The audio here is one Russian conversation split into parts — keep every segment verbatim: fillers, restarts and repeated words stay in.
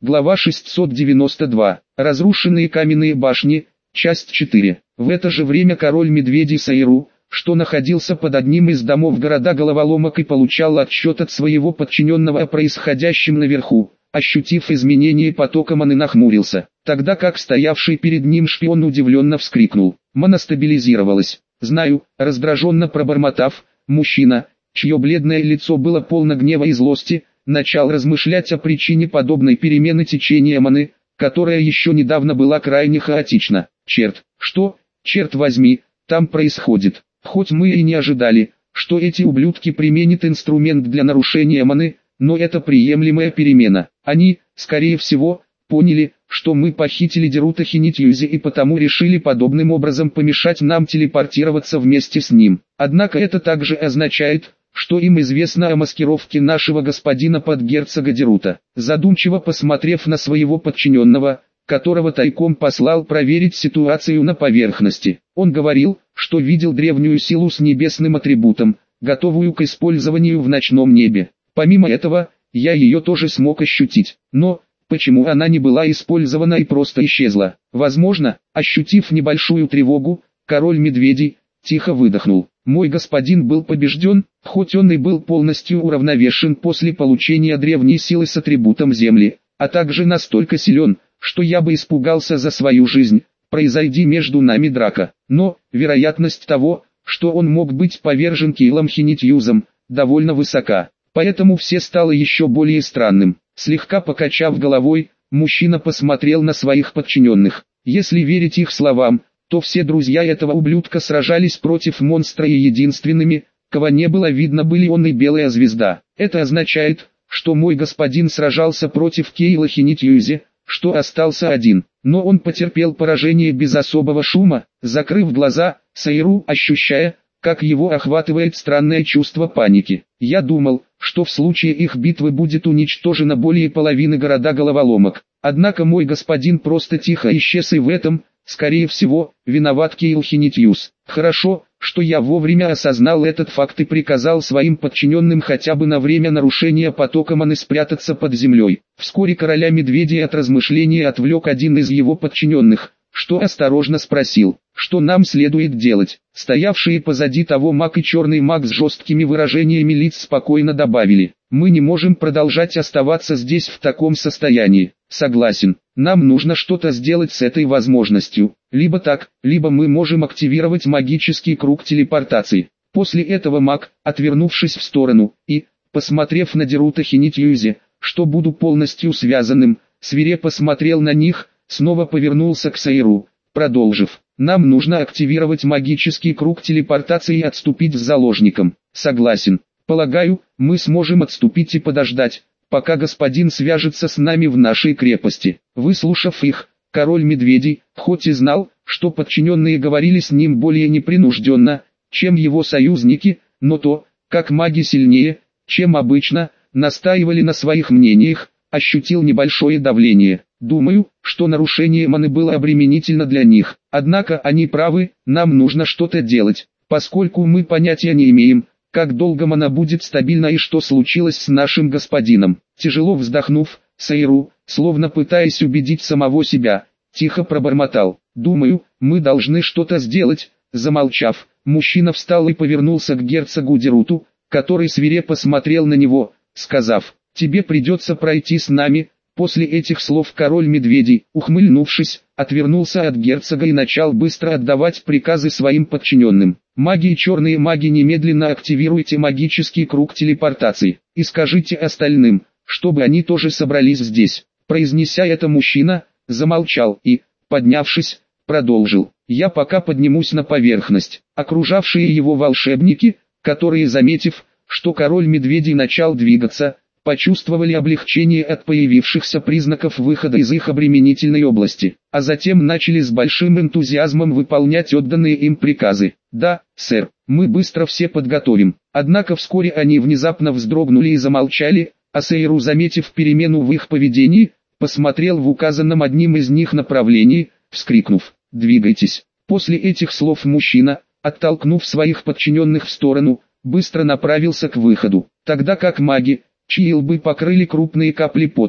Глава шестьсот девяносто два. Разрушенные каменные башни. Часть четыре. В это же время король медведей Сайру, что находился под одним из домов города Головоломок и получал отчет от своего подчиненного о происходящем наверху, ощутив изменение потока маны, нахмурился, тогда как стоявший перед ним шпион удивленно вскрикнул. Мана стабилизировалась. «Знаю», раздраженно пробормотав, мужчина, чье бледное лицо было полно гнева и злости, начал размышлять о причине подобной перемены течения маны, которая еще недавно была крайне хаотична. Черт, что, черт возьми, там происходит? Хоть мы и не ожидали, что эти ублюдки применят инструмент для нарушения маны, но это приемлемая перемена. Они, скорее всего, поняли, что мы похитили Дерута Хинитьюзи и потому решили подобным образом помешать нам телепортироваться вместе с ним. Однако это также означает, что им известно о маскировке нашего господина под герцога Дерута. Задумчиво посмотрев на своего подчиненного, которого тайком послал проверить ситуацию на поверхности, он говорил, что видел древнюю силу с небесным атрибутом, готовую к использованию в ночном небе. Помимо этого, я ее тоже смог ощутить, но почему она не была использована и просто исчезла? Возможно, ощутив небольшую тревогу, король медведей тихо выдохнул. Мой господин был побежден, хоть он и был полностью уравновешен после получения древней силы с атрибутом земли, а также настолько силен, что я бы испугался за свою жизнь, произойди между нами драка. Но вероятность того, что он мог быть повержен Кейлом Хинитьюзом, довольно высока. Поэтому все стало еще более странным. Слегка покачав головой, мужчина посмотрел на своих подчиненных. Если верить их словам, то все друзья этого ублюдка сражались против монстра, и единственными, кого не было видно, были он и Белая Звезда. Это означает, что мой господин сражался против Кейла Хинитьюзи, что остался один. Но он потерпел поражение без особого шума. Закрыв глаза, Сайру, ощущая, как его охватывает странное чувство паники. Я думал, что в случае их битвы будет уничтожено более половины города Головоломок. Однако мой господин просто тихо исчез, и в этом, скорее всего, виноват Кейл Хинитьюз. Хорошо, что я вовремя осознал этот факт и приказал своим подчиненным хотя бы на время нарушения потока маны спрятаться под землей. Вскоре короля медведей от размышления отвлек один из его подчиненных, что осторожно спросил, что нам следует делать. Стоявшие позади того маг и черный маг с жесткими выражениями лиц спокойно добавили: мы не можем продолжать оставаться здесь в таком состоянии. Согласен, нам нужно что-то сделать с этой возможностью. Либо так, либо мы можем активировать магический круг телепортации. После этого маг, отвернувшись в сторону и, посмотрев на Дерута Хинитьюзи, что буду полностью связанным, свирепо смотрел на них, снова повернулся к Сайру, продолжив: нам нужно активировать магический круг телепортации и отступить с заложником. Согласен. Полагаю, мы сможем отступить и подождать, пока господин свяжется с нами в нашей крепости. Выслушав их, король медведей, хоть и знал, что подчиненные говорили с ним более непринужденно, чем его союзники, но то, как маги сильнее, чем обычно, настаивали на своих мнениях, ощутил небольшое давление. Думаю, что нарушение маны было обременительно для них. Однако они правы, нам нужно что-то делать, поскольку мы понятия не имеем, как долго мана будет стабильна и что случилось с нашим господином. Тяжело вздохнув, Сайру, словно пытаясь убедить самого себя, тихо пробормотал: думаю, мы должны что-то сделать. Замолчав, мужчина встал и повернулся к герцогу Деруту, который свирепо смотрел на него, сказав: тебе придется пройти с нами. После этих слов король медведей, ухмыльнувшись, отвернулся от герцога и начал быстро отдавать приказы своим подчиненным. Маги и черные маги, немедленно активируйте магический круг телепортации, и скажите остальным, чтобы они тоже собрались здесь. Произнеся это, мужчина замолчал и, поднявшись, продолжил: я пока поднимусь на поверхность. Окружавшие его волшебники, которые, заметив, что король медведей начал двигаться, почувствовали облегчение от появившихся признаков выхода из их обременительной области, а затем начали с большим энтузиазмом выполнять отданные им приказы. Да, сэр, мы быстро все подготовим. Однако вскоре они внезапно вздрогнули и замолчали, а Сайру, заметив перемену в их поведении, посмотрел в указанном одним из них направлении, вскрикнув: двигайтесь. После этих слов мужчина, оттолкнув своих подчиненных в сторону, быстро направился к выходу, тогда как маги, чьи лбы покрыли крупные капли пота,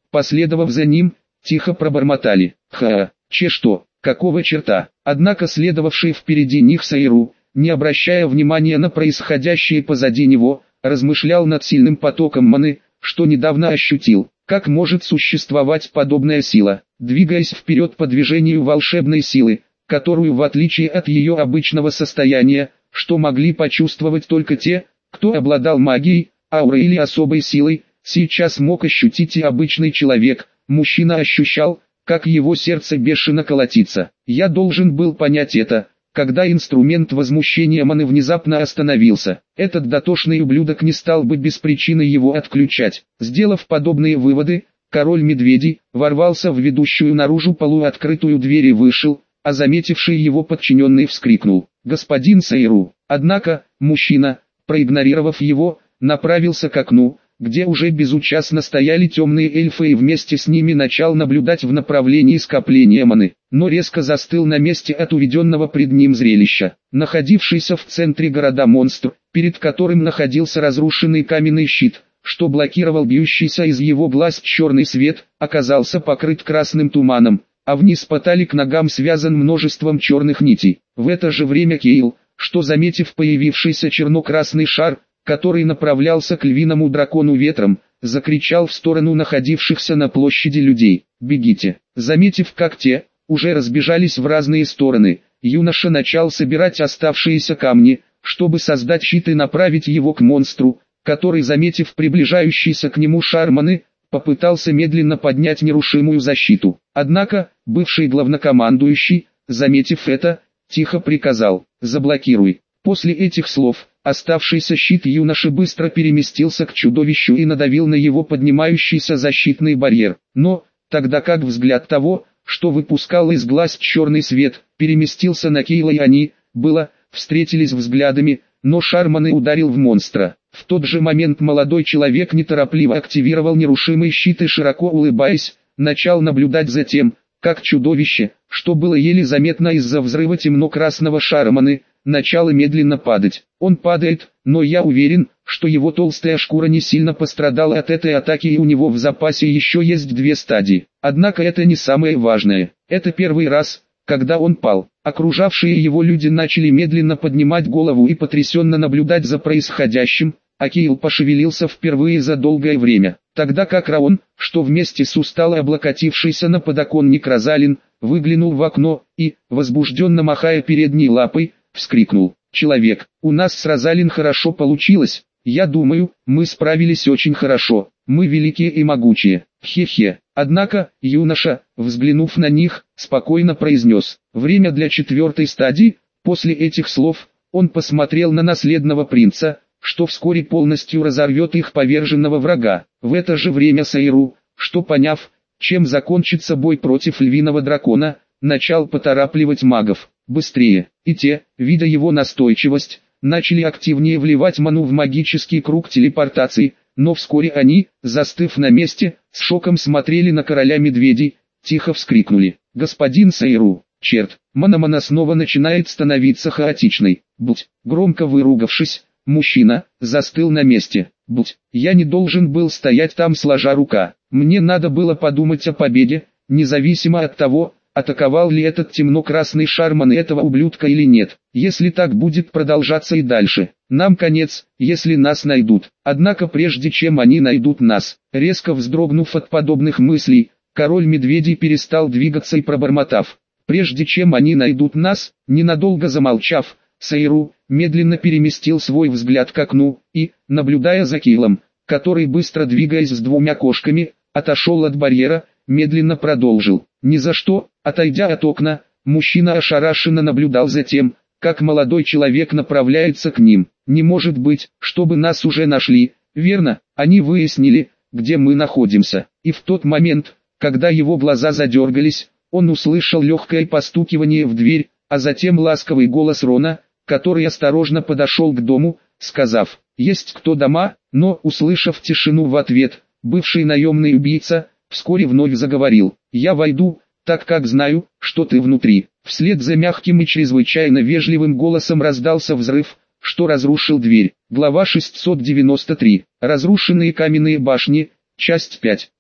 последовав за ним, тихо пробормотали: «Ха, че что, какого черта?» Однако следовавший впереди них Сайру, не обращая внимания на происходящее позади него, размышлял над сильным потоком маны, что недавно ощутил. Как может существовать подобная сила, двигаясь вперед по движению волшебной силы, которую, в отличие от ее обычного состояния, что могли почувствовать только те, кто обладал магией, аурой или особой силой, сейчас мог ощутить и обычный человек. Мужчина ощущал, как его сердце бешено колотится. Я должен был понять это, когда инструмент возмущения маны внезапно остановился. Этот дотошный ублюдок не стал бы без причины его отключать. Сделав подобные выводы, король медведей ворвался в ведущую наружу полуоткрытую дверь и вышел, а заметивший его подчиненный вскрикнул: «Господин Сайру!» Однако, мужчина, проигнорировав его, направился к окну, где уже безучастно стояли темные эльфы, и вместе с ними начал наблюдать в направлении скопления маны, но резко застыл на месте от увиденного пред ним зрелища. Находившийся в центре города монстр, перед которым находился разрушенный каменный щит, что блокировал бьющийся из его глаз черный свет, оказался покрыт красным туманом, а вниз по талии к ногам связан множеством черных нитей. В это же время Кейл, что заметив появившийся черно-красный шар, который направлялся к львиному дракону ветром, закричал в сторону находившихся на площади людей: «Бегите!». Заметив, как те уже разбежались в разные стороны, юноша начал собирать оставшиеся камни, чтобы создать щит и направить его к монстру, который, заметив приближающийся к нему шар маны, попытался медленно поднять нерушимую защиту. Однако, бывший главнокомандующий, заметив это, тихо приказал: «Заблокируй». После этих слов, оставшийся щит юноши быстро переместился к чудовищу и надавил на его поднимающийся защитный барьер. Но, тогда как взгляд того, что выпускал из глаз черный свет, переместился на Кейла, и они, было, встретились взглядами, но шар маны ударил в монстра. В тот же момент молодой человек неторопливо активировал нерушимый щит и, широко улыбаясь, начал наблюдать за тем, как чудовище, что было еле заметно из-за взрыва темно-красного шара маны, начало медленно падать. Он падает, но я уверен, что его толстая шкура не сильно пострадала от этой атаки, и у него в запасе еще есть две стадии. Однако это не самое важное. Это первый раз, когда он пал. Окружавшие его люди начали медленно поднимать голову и потрясенно наблюдать за происходящим, а Кейл пошевелился впервые за долгое время. Тогда как Раон, что вместе с устало облокотившейся на подоконник Розалин, выглянул в окно и, возбужденно махая передней лапой, вскрикнул: «Человек, у нас с Розалин хорошо получилось. Я думаю, мы справились очень хорошо. Мы великие и могучие. Хе-хе». Однако, юноша, взглянув на них, спокойно произнес: «Время для четвертой стадии». После этих слов, он посмотрел на наследного принца, что вскоре полностью разорвет их поверженного врага. В это же время Сайру, что поняв, чем закончится бой против львиного дракона, начал поторапливать магов: «Быстрее!». И те, видя его настойчивость, начали активнее вливать ману в магический круг телепортации, но вскоре они, застыв на месте, с шоком смотрели на короля медведей, тихо вскрикнули: «Господин Сайру, черт, мана-мана снова начинает становиться хаотичной». Будь, громко выругавшись, мужчина застыл на месте. Будь, я не должен был стоять там сложа рука. Мне надо было подумать о победе, независимо от того, атаковал ли этот темно-красный шар маны этого ублюдка или нет. Если так будет продолжаться и дальше, нам конец, если нас найдут. Однако прежде чем они найдут нас, резко вздрогнув от подобных мыслей, король медведей перестал двигаться и, пробормотав: «Прежде чем они найдут нас», ненадолго замолчав, Сайру медленно переместил свой взгляд к окну и, наблюдая за Кейлом, который, быстро двигаясь с двумя кошками, отошел от барьера, медленно продолжил: «Ни за что». Отойдя от окна, мужчина ошарашенно наблюдал за тем, как молодой человек направляется к ним. «Не может быть, чтобы нас уже нашли, верно? Они выяснили, где мы находимся». И в тот момент, когда его глаза задергались, он услышал легкое постукивание в дверь, а затем ласковый голос Рона, который осторожно подошел к дому, сказав: «Есть кто дома?». Но, услышав тишину в ответ, бывший наемный убийца вскоре вновь заговорил: «Я войду, так как знаю, что ты внутри». Вслед за мягким и чрезвычайно вежливым голосом раздался взрыв, что разрушил дверь. Глава шестьсот девяносто три. Разрушенные каменные башни. Часть пять.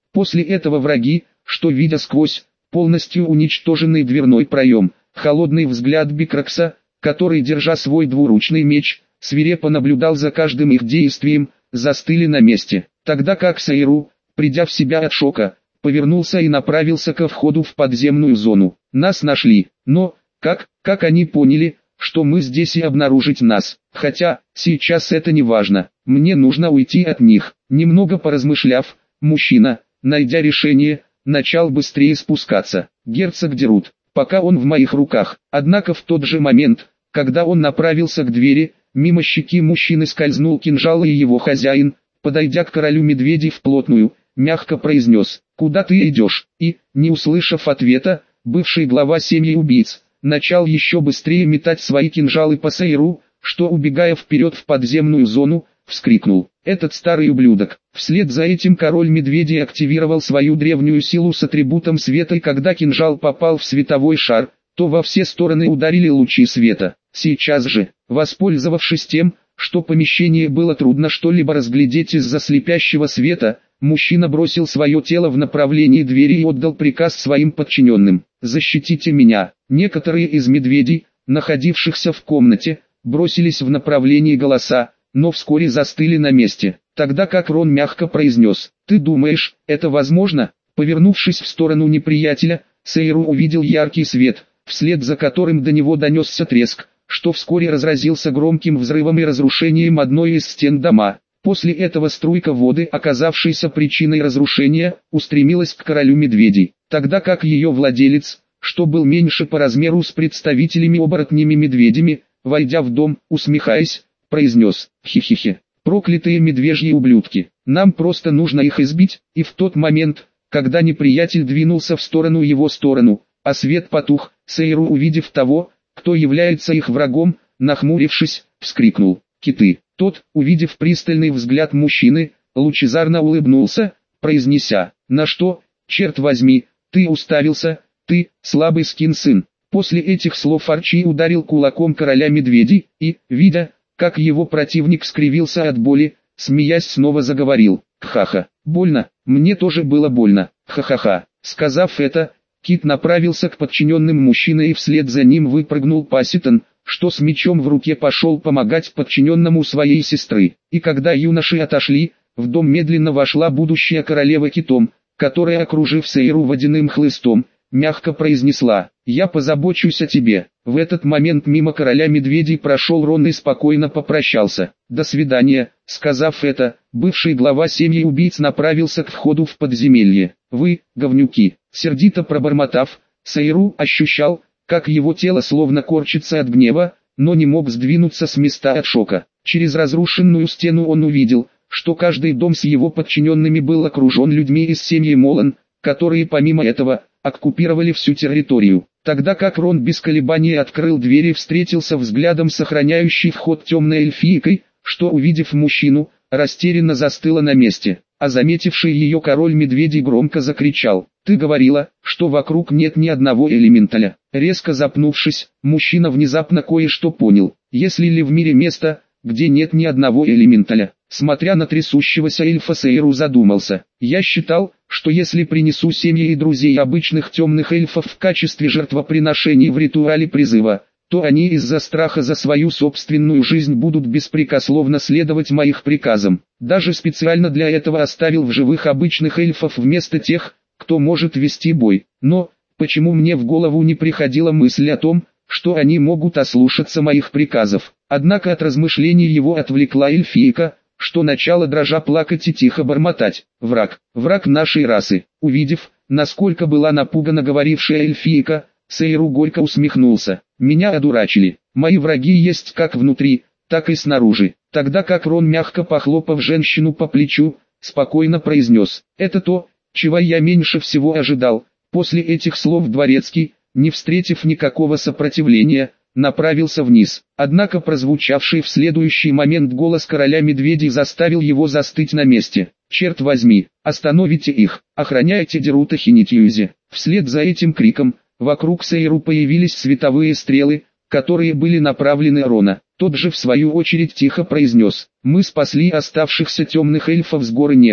После этого враги, что видя сквозь полностью уничтоженный дверной проем, холодный взгляд Бикракса, который, держа свой двуручный меч, свирепо наблюдал за каждым их действием, застыли на месте, тогда как Сейру, придя в себя от шока, повернулся и направился ко входу в подземную зону. Нас нашли, но, как, как они поняли, что мы здесь и обнаружить нас, хотя, сейчас это не важно, мне нужно уйти от них. Немного поразмышляв, мужчина, найдя решение, начал быстрее спускаться. Герцог Дерут, пока он в моих руках. Однако в тот же момент, когда он направился к двери, мимо щеки мужчины скользнул кинжал, и его хозяин, подойдя к королю медведей вплотную, мягко произнес: «Куда ты идешь?» И, не услышав ответа, бывший глава семьи убийц, начал еще быстрее метать свои кинжалы по Сейру, что, убегая вперед в подземную зону, вскрикнул: «Этот старый ублюдок!» Вслед за этим король медведей активировал свою древнюю силу с атрибутом света, и когда кинжал попал в световой шар, то во все стороны ударили лучи света. Сейчас же, воспользовавшись тем, что помещение было трудно что-либо разглядеть из-за слепящего света, мужчина бросил свое тело в направлении двери и отдал приказ своим подчиненным: «Защитите меня». Некоторые из медведей, находившихся в комнате, бросились в направлении голоса, но вскоре застыли на месте, тогда как Рон мягко произнес: «Ты думаешь, это возможно?» Повернувшись в сторону неприятеля, Сейру увидел яркий свет, вслед за которым до него донесся треск, что вскоре разразился громким взрывом и разрушением одной из стен дома. После этого струйка воды, оказавшаяся причиной разрушения, устремилась к королю медведей, тогда как ее владелец, что был меньше по размеру с представителями оборотнями медведями, войдя в дом, усмехаясь, произнес: «Хи-хи-хи, проклятые медвежьи ублюдки, нам просто нужно их избить». И в тот момент, когда неприятель двинулся в сторону его сторону, а свет потух, Сейру, увидев того, кто является их врагом, нахмурившись, вскрикнул: «Киты!» Тот, увидев пристальный взгляд мужчины, лучезарно улыбнулся, произнеся: «На что, черт возьми, ты уставился, ты, слабый скин сын?» После этих слов Арчи ударил кулаком короля медведей и, видя, как его противник скривился от боли, смеясь, снова заговорил: «Ха-ха, больно, мне тоже было больно, ха-ха-ха». Сказав это, Кит направился к подчиненным мужчины, и вслед за ним выпрыгнул Паситон, что с мечом в руке пошел помогать подчиненному своей сестры. И когда юноши отошли, в дом медленно вошла будущая королева Китом, которая, окружив Сейру водяным хлыстом, мягко произнесла: «Я позабочусь о тебе». В этот момент мимо короля медведей прошел Рон и спокойно попрощался: «До свидания». Сказав это, бывший глава семьи убийц направился к входу в подземелье. «Вы, говнюки!» Сердито пробормотав, Сейру ощущал, как его тело словно корчится от гнева, но не мог сдвинуться с места от шока. Через разрушенную стену он увидел, что каждый дом с его подчиненными был окружен людьми из семьи Молан, которые помимо этого, оккупировали всю территорию. Тогда как Рон без колебаний открыл дверь и встретился взглядом сохраняющей вход темной эльфийкой, что, увидев мужчину, растерянно застыла на месте, а заметивший ее король медведей громко закричал: «Ты говорила, что вокруг нет ни одного элементаля». Резко запнувшись, мужчина внезапно кое-что понял: если ли в мире место, где нет ни одного элементаля? Смотря на трясущегося эльфа, Сейру задумался: «Я считал, что если принесу семьи и друзей обычных темных эльфов в качестве жертвоприношений в ритуале призыва, то они из-за страха за свою собственную жизнь будут беспрекословно следовать моих приказам. Даже специально для этого оставил в живых обычных эльфов вместо тех, кто может вести бой. Но, почему мне в голову не приходила мысль о том, что они могут ослушаться моих приказов?» Однако от размышлений его отвлекла эльфийка, что начала дрожа плакать и тихо бормотать: «Враг, враг нашей расы». Увидев, насколько была напугана говорившая эльфийка, Сейру горько усмехнулся: «Меня одурачили. Мои враги есть как внутри, так и снаружи». Тогда как Рон, мягко похлопав женщину по плечу, спокойно произнес: «Это то, чего я меньше всего ожидал». После этих слов дворецкий, не встретив никакого сопротивления, направился вниз. Однако прозвучавший в следующий момент голос короля медведей заставил его застыть на месте: «Черт возьми, остановите их, охраняйте Дерута Хинитьюзи». Вслед за этим криком, вокруг Сейру появились световые стрелы, которые были направлены Рона. Тот же в свою очередь тихо произнес: «Мы спасли оставшихся темных эльфов с горы Некс.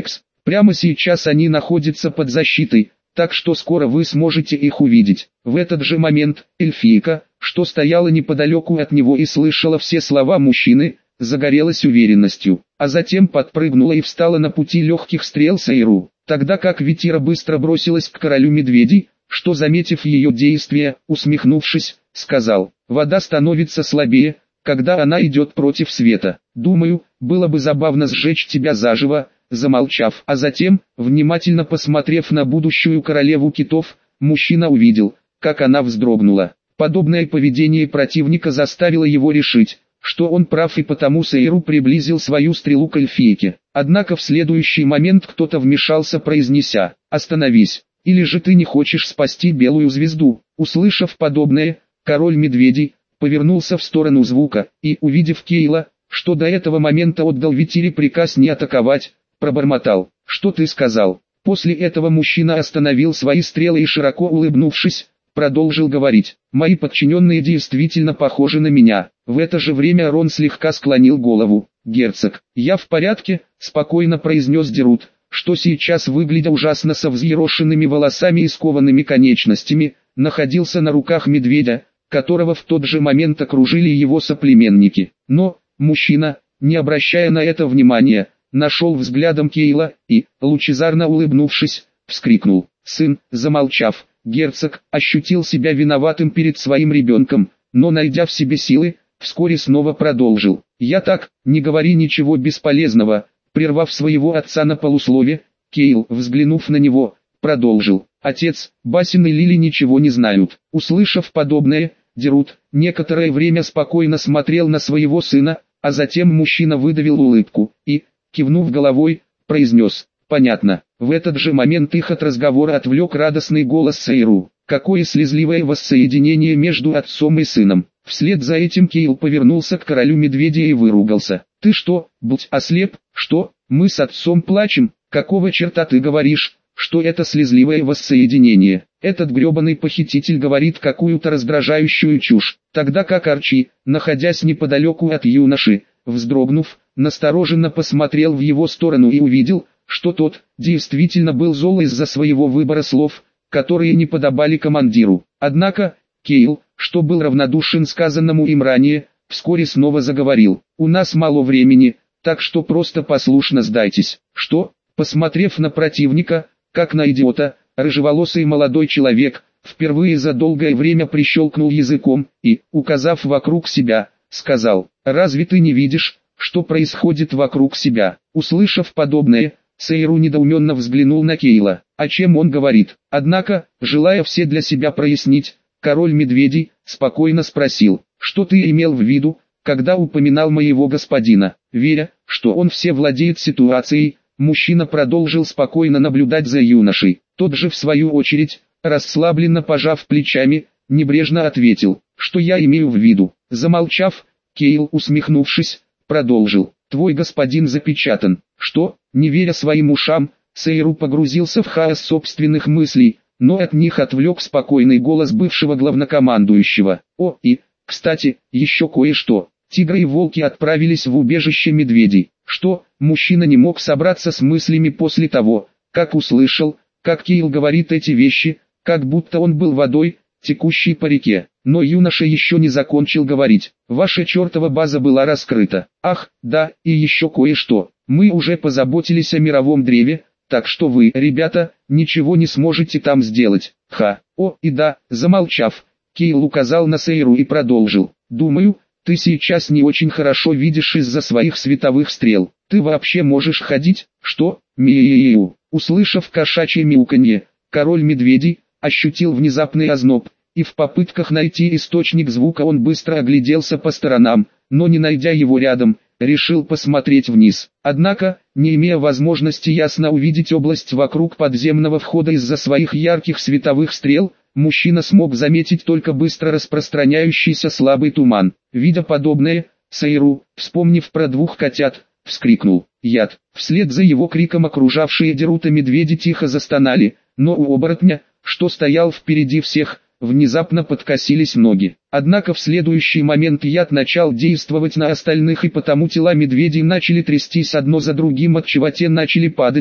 Прямо сейчас они находятся под защитой, так что скоро вы сможете их увидеть. В этот же момент, эльфийка, что стояла неподалеку от него и слышала все слова мужчины, загорелась уверенностью, а затем подпрыгнула и встала на пути легких стрел Сейру, тогда как Ветира быстро бросилась к королю медведей, что, заметив ее действия, усмехнувшись, сказал: «Вода становится слабее, когда она идет против света. Думаю, было бы забавно сжечь тебя заживо». Замолчав, а затем, внимательно посмотрев на будущую королеву китов, мужчина увидел, как она вздрогнула. Подобное поведение противника заставило его решить, что он прав, и потому Сейру приблизил свою стрелу к эльфийке. Однако в следующий момент кто-то вмешался, произнеся: «Остановись, или же ты не хочешь спасти белую звезду?» Услышав подобное, король медведей повернулся в сторону звука и, увидев Кейла, что до этого момента отдал Ветире приказ не атаковать, пробормотал: «Что ты сказал?» После этого мужчина остановил свои стрелы и, широко улыбнувшись, продолжил говорить: «Мои подчиненные действительно похожи на меня». В это же время Рон слегка склонил голову. «Герцог, я в порядке», — спокойно произнес Дерут, что сейчас, выглядя ужасно со взъерошенными волосами и скованными конечностями, находился на руках медведя, которого в тот же момент окружили его соплеменники. Но мужчина, не обращая на это внимания, нашел взглядом Кейла и, лучезарно улыбнувшись, вскрикнул. Сын, замолчав, герцог ощутил себя виноватым перед своим ребенком, но, найдя в себе силы, вскоре снова продолжил: «Я так, не говори ничего бесполезного», прервав своего отца на полуслове, Кейл, взглянув на него, продолжил: «Отец, Басин и Лили ничего не знают». Услышав подобное, Дерут некоторое время спокойно смотрел на своего сына, а затем мужчина выдавил улыбку и, кивнув головой, произнес: «Понятно». В этот же момент их от разговора отвлек радостный голос Сейру. Какое слезливое воссоединение между отцом и сыном. Вслед за этим Кейл повернулся к королю медведя и выругался: «Ты что, будь ослеп, что, мы с отцом плачем? Какого черта ты говоришь, что это слезливое воссоединение? Этот гребаный похититель говорит какую-то раздражающую чушь». Тогда как Арчи, находясь неподалеку от юноши, вздрогнув, настороженно посмотрел в его сторону и увидел, что тот действительно был зол из-за своего выбора слов, которые не подобали командиру. Однако, Кейл, что был равнодушен сказанному им ранее, вскоре снова заговорил: «У нас мало времени, так что просто послушно сдайтесь». «Что?» Посмотрев на противника, как на идиота, рыжеволосый молодой человек, впервые за долгое время прищелкнул языком и, указав вокруг себя, сказал: «Разве ты не видишь, что происходит вокруг себя?» Услышав подобное, Сейру недоуменно взглянул на Кейла. О чем он говорит? Однако, желая все для себя прояснить, король медведей спокойно спросил: «Что ты имел в виду, когда упоминал моего господина?» Веря, что он все владеет ситуацией, мужчина продолжил спокойно наблюдать за юношей. Тот же, в свою очередь, расслабленно пожав плечами, небрежно ответил: «Что я имею в виду?» Замолчав, Кейл, усмехнувшись, продолжил: «Твой господин запечатан». «Что?» Не веря своим ушам, Сейру погрузился в хаос собственных мыслей, но от них отвлек спокойный голос бывшего главнокомандующего. «О, и, кстати, еще кое-что. Тигры и волки отправились в убежище медведей». «Что?» Мужчина не мог собраться с мыслями после того, как услышал, как Кейл говорит эти вещи, как будто он был водой, текущей по реке. Но юноша еще не закончил говорить. «Ваша чертова база была раскрыта. Ах, да, и еще кое-что. Мы уже позаботились о мировом древе, так что вы, ребята, ничего не сможете там сделать». Ха, о, и да, замолчав, Кейл указал на Сейру и продолжил: «Думаю, ты сейчас не очень хорошо видишь из-за своих световых стрел. Ты вообще можешь ходить?» «Что?» Миу. Услышав кошачье мяуканье, король медведей ощутил внезапный озноб, и в попытках найти источник звука он быстро огляделся по сторонам, но не найдя его рядом, решил посмотреть вниз. Однако, не имея возможности ясно увидеть область вокруг подземного входа из-за своих ярких световых стрел, мужчина смог заметить только быстро распространяющийся слабый туман. Видя подобное, Сейру, вспомнив про двух котят, вскрикнул: «Яд!». Вслед за его криком окружавшие Дерута медведи тихо застонали, но у оборотня, что стоял впереди всех, внезапно подкосились ноги. Однако в следующий момент яд начал действовать на остальных, и потому тела медведей начали трястись одно за другим, отчего те начали падать,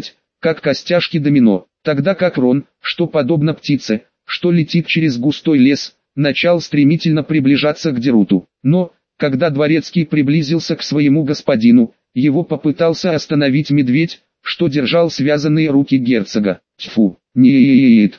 как костяшки домино, тогда как Рон, что подобно птице, что летит через густой лес, начал стремительно приближаться к Деруту. Но, когда дворецкий приблизился к своему господину, его попытался остановить медведь, что держал связанные руки герцога. Тьфу, нет,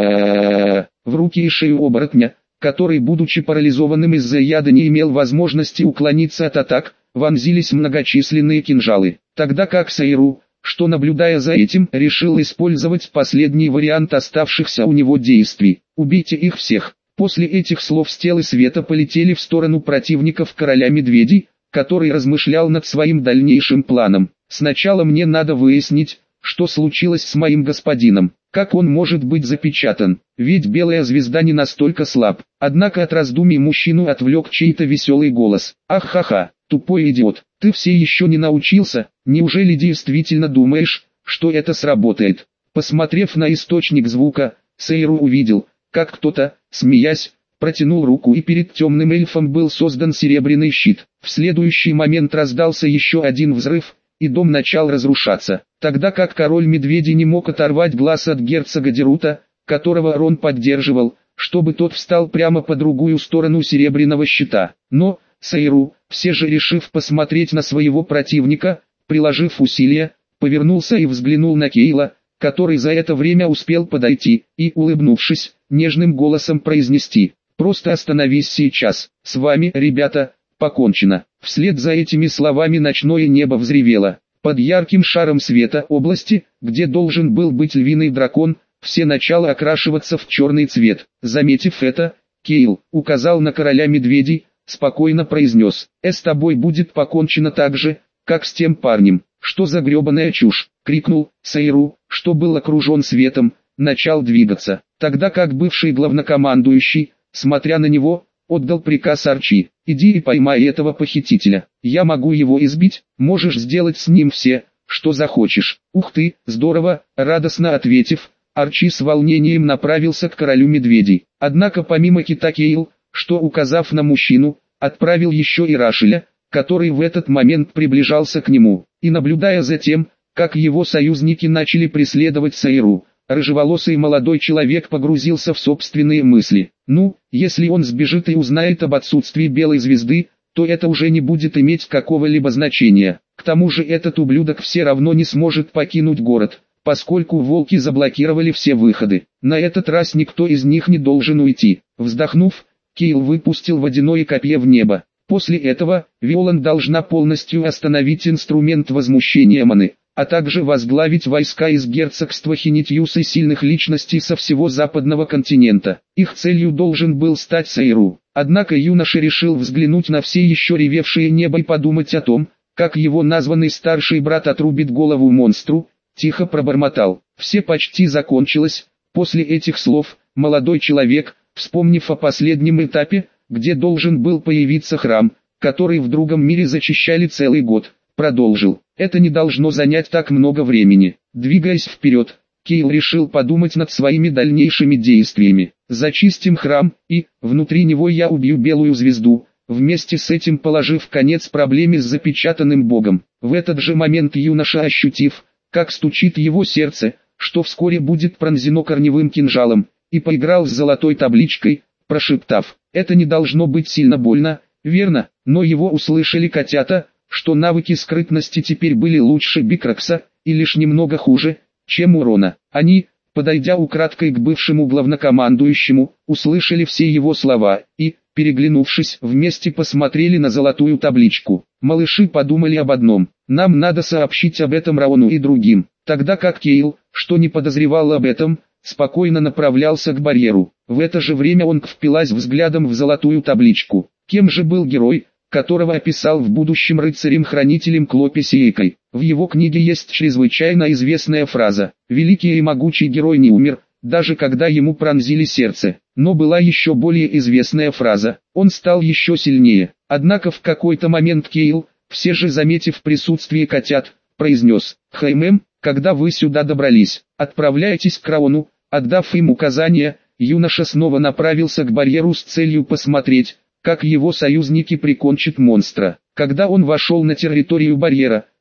а в руки и шею оборотня, который, будучи парализованным из-за яда, не имел возможности уклониться от атак, вонзились многочисленные кинжалы, тогда как Сейру, что, наблюдая за этим, решил использовать последний вариант оставшихся у него действий. «Убейте их всех». После этих слов стрелы света полетели в сторону противников короля медведей, который размышлял над своим дальнейшим планом. «Сначала мне надо выяснить, что случилось с моим господином, как он может быть запечатан, ведь белая звезда не настолько слаб». Однако от раздумий мужчину отвлек чей-то веселый голос. «Ах-ха-ха, тупой идиот, ты все еще не научился, неужели действительно думаешь, что это сработает?» Посмотрев на источник звука, Сейру увидел, как кто-то, смеясь, протянул руку, и перед темным эльфом был создан серебряный щит. В следующий момент раздался еще один взрыв, и дом начал разрушаться, тогда как король медведей не мог оторвать глаз от герцога Дерута, которого Рон поддерживал, чтобы тот встал прямо по другую сторону серебряного щита. Но Сейру, все же решив посмотреть на своего противника, приложив усилия, повернулся и взглянул на Кейла, который за это время успел подойти, и, улыбнувшись, нежным голосом произнести: «Просто остановись сейчас, с вами, ребята, покончено». Вслед за этими словами ночное небо взревело. Под ярким шаром света области, где должен был быть львиный дракон, все начало окрашиваться в черный цвет. Заметив это, Кейл указал на короля медведей, спокойно произнес: «Э, с тобой будет покончено так же, как с тем парнем». «Что за гребаная чушь?» — крикнул Сейру, что был окружен светом, начал двигаться, тогда как бывший главнокомандующий, смотря на него, отдал приказ Арчи: «Иди и поймай этого похитителя, я могу его избить, можешь сделать с ним все, что захочешь». «Ух ты, здорово!» — радостно ответив, Арчи с волнением направился к королю медведей. Однако помимо Кита Кейл, что, указав на мужчину, отправил еще и Рашеля, который в этот момент приближался к нему, и, наблюдая за тем, как его союзники начали преследовать Сейру, рыжеволосый молодой человек погрузился в собственные мысли. Ну, если он сбежит и узнает об отсутствии белой звезды, то это уже не будет иметь какого-либо значения. К тому же этот ублюдок все равно не сможет покинуть город, поскольку волки заблокировали все выходы. На этот раз никто из них не должен уйти. Вздохнув, Кейл выпустил водяное копье в небо. После этого, Виолан должна полностью остановить инструмент возмущения Маны, а также возглавить войска из герцогства Хинитьюс и сильных личностей со всего западного континента. Их целью должен был стать Сейру. Однако юноша решил взглянуть на все еще ревевшее небо и подумать о том, как его названный старший брат отрубит голову монстру. Тихо пробормотал: «Все почти закончилось». После этих слов, молодой человек, вспомнив о последнем этапе, где должен был появиться храм, который в другом мире зачищали целый год, продолжил: «Это не должно занять так много времени». Двигаясь вперед, Кейл решил подумать над своими дальнейшими действиями. «Зачистим храм, и, внутри него я убью белую звезду», вместе с этим положив конец проблеме с запечатанным богом. В этот же момент юноша, ощутив, как стучит его сердце, что вскоре будет пронзено корневым кинжалом, и поиграл с золотой табличкой, прошептав: «Это не должно быть сильно больно, верно?» Но его услышали котята, что навыки скрытности теперь были лучше Бикракса, и лишь немного хуже, чем у Рона. Они, подойдя украдкой к бывшему главнокомандующему, услышали все его слова, и, переглянувшись, вместе посмотрели на золотую табличку. Малыши подумали об одном: нам надо сообщить об этом Раону и другим, тогда как Кейл, что не подозревал об этом, спокойно направлялся к барьеру. В это же время он впилась взглядом в золотую табличку. Кем же был герой, которого описал в будущем рыцарем-хранителем Клопи Сейкой? В его книге есть чрезвычайно известная фраза: «Великий и могучий герой не умер, даже когда ему пронзили сердце». Но была еще более известная фраза: «Он стал еще сильнее». Однако в какой-то момент Кейл, все же заметив присутствие котят, произнес: «Хаймем, когда вы сюда добрались, отправляйтесь к Раону». Отдав им указания, юноша снова направился к барьеру с целью посмотреть, как его союзники прикончат монстра. Когда он вошел на территорию барьера,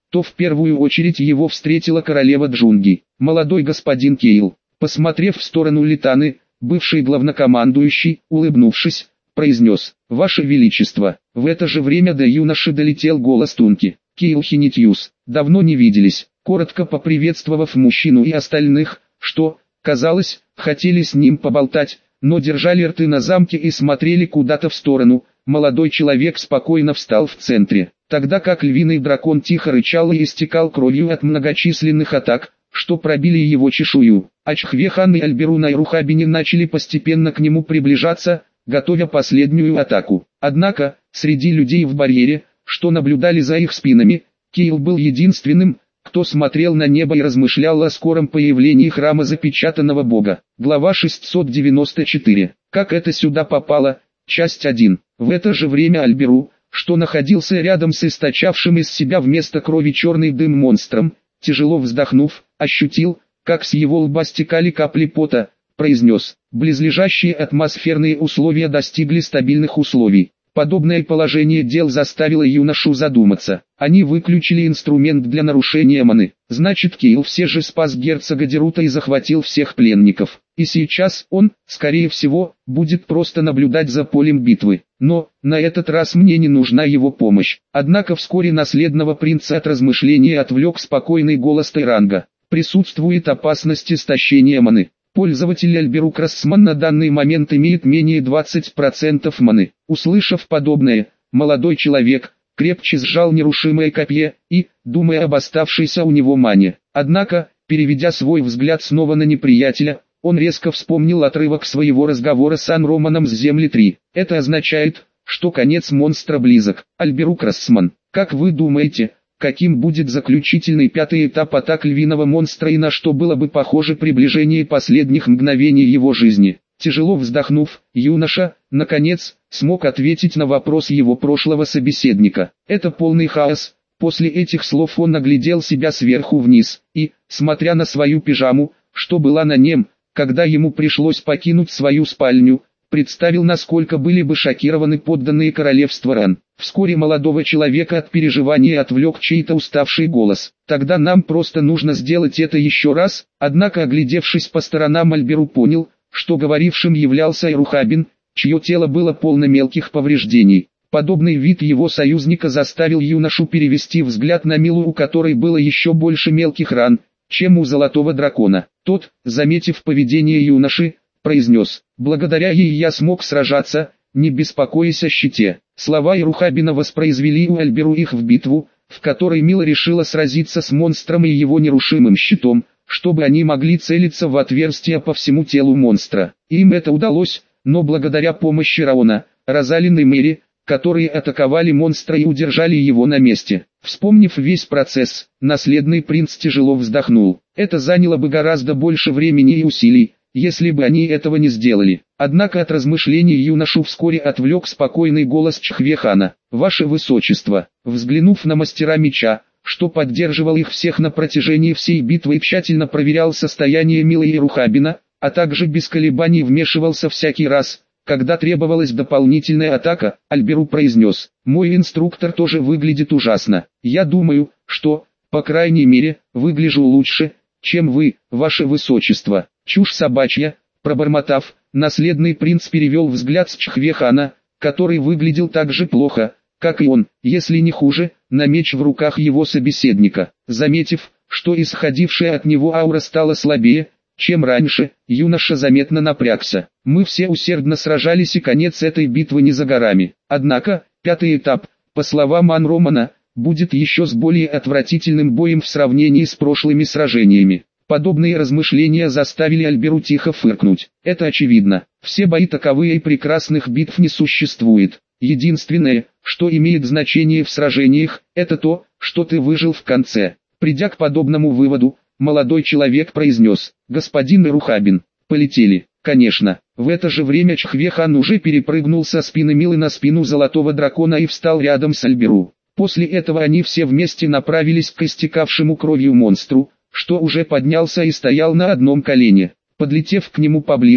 то в первую очередь его встретила королева Джунги. Молодой господин Кейл, посмотрев в сторону Литаны, бывший главнокомандующий, улыбнувшись, произнес: «Ваше Величество». В это же время до юноши долетел голос Тунки. «Кейл Хинитьюс, давно не виделись», коротко поприветствовав мужчину и остальных, что, казалось, хотели с ним поболтать, но держали рты на замке и смотрели куда-то в сторону, молодой человек спокойно встал в центре, тогда как львиный дракон тихо рычал и истекал кровью от многочисленных атак, что пробили его чешую. А Чхвехан и Альберу на Ирухабине начали постепенно к нему приближаться, готовя последнюю атаку. Однако, среди людей в барьере, что наблюдали за их спинами, Кейл был единственным, кто смотрел на небо и размышлял о скором появлении храма запечатанного бога. Глава шестьсот девяносто четыре. Как это сюда попало? Часть один. В это же время Альберу, что находился рядом с источавшим из себя вместо крови черный дым монстром, тяжело вздохнув, ощутил, как с его лба стекали капли пота, произнес: «Близлежащие атмосферные условия достигли стабильных условий». Подобное положение дел заставило юношу задуматься. Они выключили инструмент для нарушения маны. Значит, Кейл все же спас герцога Дерута и захватил всех пленников. И сейчас он, скорее всего, будет просто наблюдать за полем битвы. Но, на этот раз мне не нужна его помощь. Однако вскоре наследного принца от размышления отвлек спокойный голос Тайранга. Присутствует опасность истощения маны. Пользователь Альберу Крассман на данный момент имеет менее двадцати процентов маны. Услышав подобное, молодой человек крепче сжал нерушимое копье и, думая об оставшейся у него мане. Однако, переведя свой взгляд снова на неприятеля, он резко вспомнил отрывок своего разговора с Анроманом с Земли три. Это означает, что конец монстра близок. Альберу Крассман, как вы думаете, каким будет заключительный пятый этап атак львиного монстра и на что было бы похоже приближение последних мгновений его жизни? Тяжело вздохнув, юноша, наконец, смог ответить на вопрос его прошлого собеседника. Это полный хаос. После этих слов он оглядел себя сверху вниз, и, смотря на свою пижаму, что была на нем, когда ему пришлось покинуть свою спальню, представил, насколько были бы шокированы подданные королевства Ран. Вскоре молодого человека от переживания отвлек чей-то уставший голос. «Тогда нам просто нужно сделать это еще раз». Однако, оглядевшись по сторонам, Альберу понял, что говорившим являлся Ирухабин, чье тело было полно мелких повреждений. Подобный вид его союзника заставил юношу перевести взгляд на Милу, у которой было еще больше мелких ран, чем у Золотого Дракона. Тот, заметив поведение юноши, произнес: «Благодаря ей я смог сражаться, не беспокоясь о щите». Слова Ирухабина воспроизвели у Альберу их в битву, в которой Мила решила сразиться с монстром и его нерушимым щитом, чтобы они могли целиться в отверстия по всему телу монстра. Им это удалось, но благодаря помощи Раона, Розалин и Мэри, которые атаковали монстра и удержали его на месте. Вспомнив весь процесс, наследный принц тяжело вздохнул. Это заняло бы гораздо больше времени и усилий, если бы они этого не сделали. Однако от размышлений юношу вскоре отвлек спокойный голос Чхвехана. «Ваше Высочество», взглянув на мастера меча, что поддерживал их всех на протяжении всей битвы и тщательно проверял состояние Милы и Рухабина, а также без колебаний вмешивался всякий раз, когда требовалась дополнительная атака, Альберу произнес: «Мой инструктор тоже выглядит ужасно. Я думаю, что, по крайней мере, выгляжу лучше, чем вы, ваше высочество». «Чушь собачья», пробормотав, наследный принц перевел взгляд с Чхвехана, который выглядел так же плохо, как и он, если не хуже, на меч в руках его собеседника. Заметив, что исходившая от него аура стала слабее, чем раньше, юноша заметно напрягся. «Мы все усердно сражались, и конец этой битвы не за горами. Однако, пятый этап, по словам Анромана, будет еще с более отвратительным боем в сравнении с прошлыми сражениями». Подобные размышления заставили Альберу тихо фыркнуть. Это очевидно. Все бои таковые, и прекрасных битв не существует. Единственное, что имеет значение в сражениях, это то, что ты выжил в конце. Придя к подобному выводу, молодой человек произнес: «Господин Ирухабин, полетели». Конечно, в это же время Чхвехан уже перепрыгнул со спины Милы на спину Золотого Дракона и встал рядом с Альберу. После этого они все вместе направились к истекавшему кровью монстру, что уже поднялся и стоял на одном колене. Подлетев к нему поближе,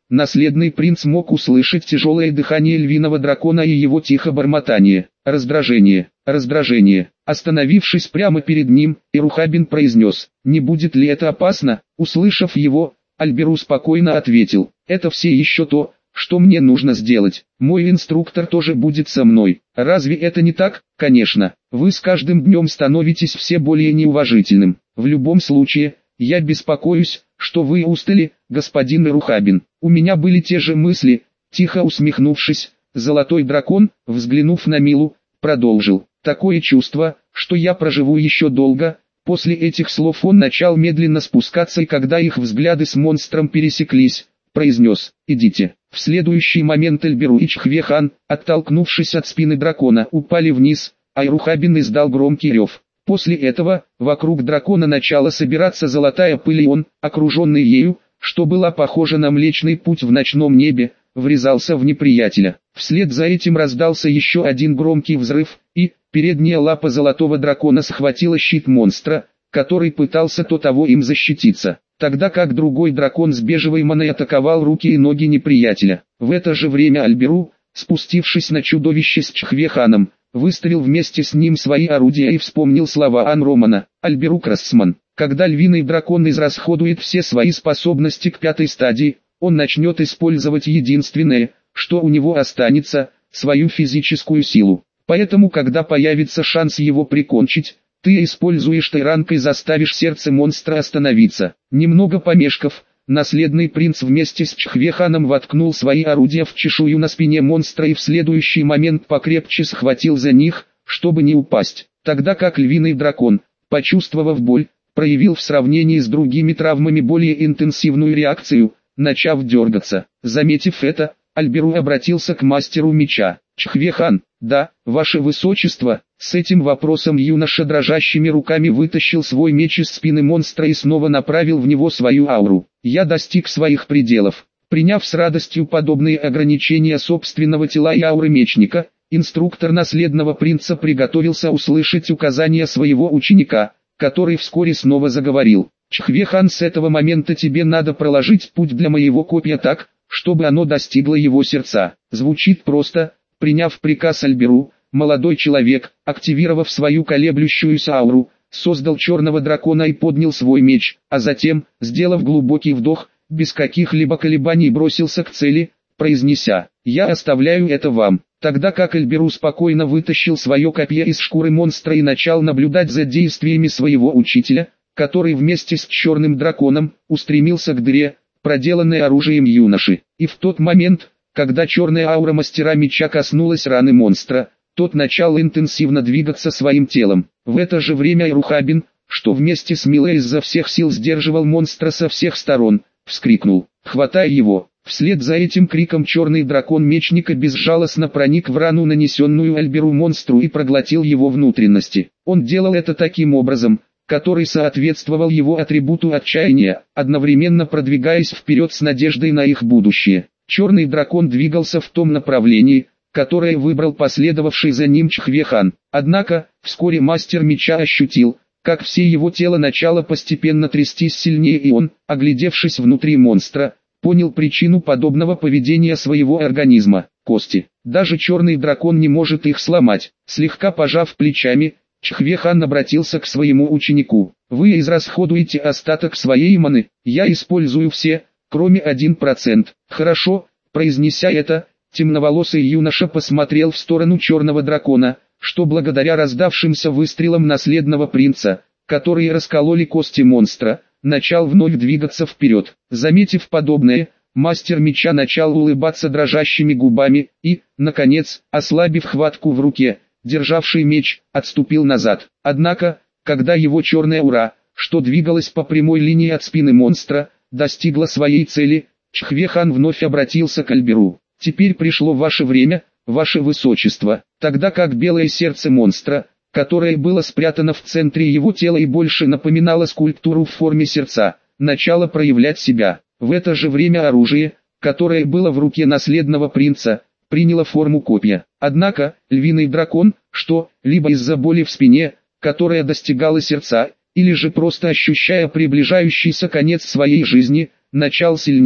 наследный принц мог услышать тяжелое дыхание львиного дракона и его тихо бормотание. Раздражение, раздражение. Остановившись прямо перед ним, Ирухабин произнес: «Не будет ли это опасно?» Услышав его, Альберу спокойно ответил: «Это все еще то, что мне нужно сделать. Мой инструктор тоже будет со мной. Разве это не так?» «Конечно. Вы с каждым днем становитесь все более неуважительным. В любом случае, я беспокоюсь, что вы устали, господин Ирухабин». «У меня были те же мысли», — тихо усмехнувшись, золотой дракон, взглянув на Милу, продолжил: «Такое чувство, что я проживу еще долго». После этих слов он начал медленно спускаться, и когда их взгляды с монстром пересеклись, произнес: «Идите». В следующий момент Альберу и Чхвехан, оттолкнувшись от спины дракона, упали вниз, а Ирухабин издал громкий рев. После этого, вокруг дракона начала собираться золотая пыль, и он, окруженный ею, что была похожа на Млечный Путь в ночном небе, врезался в неприятеля. Вслед за этим раздался еще один громкий взрыв, и передняя лапа золотого дракона схватила щит монстра, который пытался до того им защититься, тогда как другой дракон с бежевой маной атаковал руки и ноги неприятеля. В это же время Альберу, спустившись на чудовище с Чхвеханом, выставил вместе с ним свои орудия и вспомнил слова Анромана: «Альберу Красман, когда львиный дракон израсходует все свои способности к пятой стадии, он начнет использовать единственное, что у него останется, свою физическую силу. Поэтому, когда появится шанс его прикончить, ты используешь тайранг и заставишь сердце монстра остановиться». Немного помешков, наследный принц вместе с Чхвеханом воткнул свои орудия в чешую на спине монстра и в следующий момент покрепче схватил за них, чтобы не упасть. Тогда как львиный дракон, почувствовав боль, проявил в сравнении с другими травмами более интенсивную реакцию, начав дергаться. Заметив это, Альберу обратился к мастеру меча: «Чхвехан». «Да, ваше высочество». С этим вопросом юноша дрожащими руками вытащил свой меч из спины монстра и снова направил в него свою ауру. «Я достиг своих пределов». Приняв с радостью подобные ограничения собственного тела и ауры мечника, инструктор наследного принца приготовился услышать указания своего ученика, который вскоре снова заговорил: «Чхвехан, с этого момента тебе надо проложить путь для моего копья так, чтобы оно достигло его сердца». Звучит просто. Приняв приказ Альберу, молодой человек, активировав свою колеблющуюся ауру, создал черного дракона и поднял свой меч, а затем, сделав глубокий вдох, без каких-либо колебаний бросился к цели, произнеся: «Я оставляю это вам». Тогда как Альберу спокойно вытащил свое копье из шкуры монстра и начал наблюдать за действиями своего учителя, который вместе с черным драконом устремился к дыре, проделанной оружием юноши. И в тот момент, когда черная аура мастера меча коснулась раны монстра, тот начал интенсивно двигаться своим телом. В это же время Ирухабин, что вместе с Милой изо всех сил сдерживал монстра со всех сторон, вскрикнул: «Хватай его!». Вслед за этим криком черный дракон мечника безжалостно проник в рану, нанесенную Альберу монстру, и проглотил его внутренности. Он делал это таким образом, который соответствовал его атрибуту отчаяния, одновременно продвигаясь вперед с надеждой на их будущее. Черный дракон двигался в том направлении, которое выбрал последовавший за ним Чхвехан. Однако, вскоре мастер меча ощутил, как все его тело начало постепенно трястись сильнее, и он, оглядевшись внутри монстра, понял причину подобного поведения своего организма: кости. Даже черный дракон не может их сломать. Слегка пожав плечами, Чхвехан обратился к своему ученику: «Вы израсходуете остаток своей маны, я использую все, кроме один процент. «Хорошо», произнеся это, темноволосый юноша посмотрел в сторону черного дракона, что благодаря раздавшимся выстрелам наследного принца, которые раскололи кости монстра, начал вновь двигаться вперед. Заметив подобное, мастер меча начал улыбаться дрожащими губами и, наконец, ослабив хватку в руке, державший меч, отступил назад. Однако, когда его черная аура, что двигалась по прямой линии от спины монстра, достигла своей цели, Чхвехан вновь обратился к Альберу: «Теперь пришло ваше время, ваше высочество». Тогда как белое сердце монстра, которое было спрятано в центре его тела и больше напоминало скульптуру в форме сердца, начало проявлять себя. В это же время оружие, которое было в руке наследного принца, приняло форму копья. Однако, львиный дракон, что, либо из-за боли в спине, которая достигала сердца, или же просто ощущая приближающийся конец своей жизни, начал сильнее,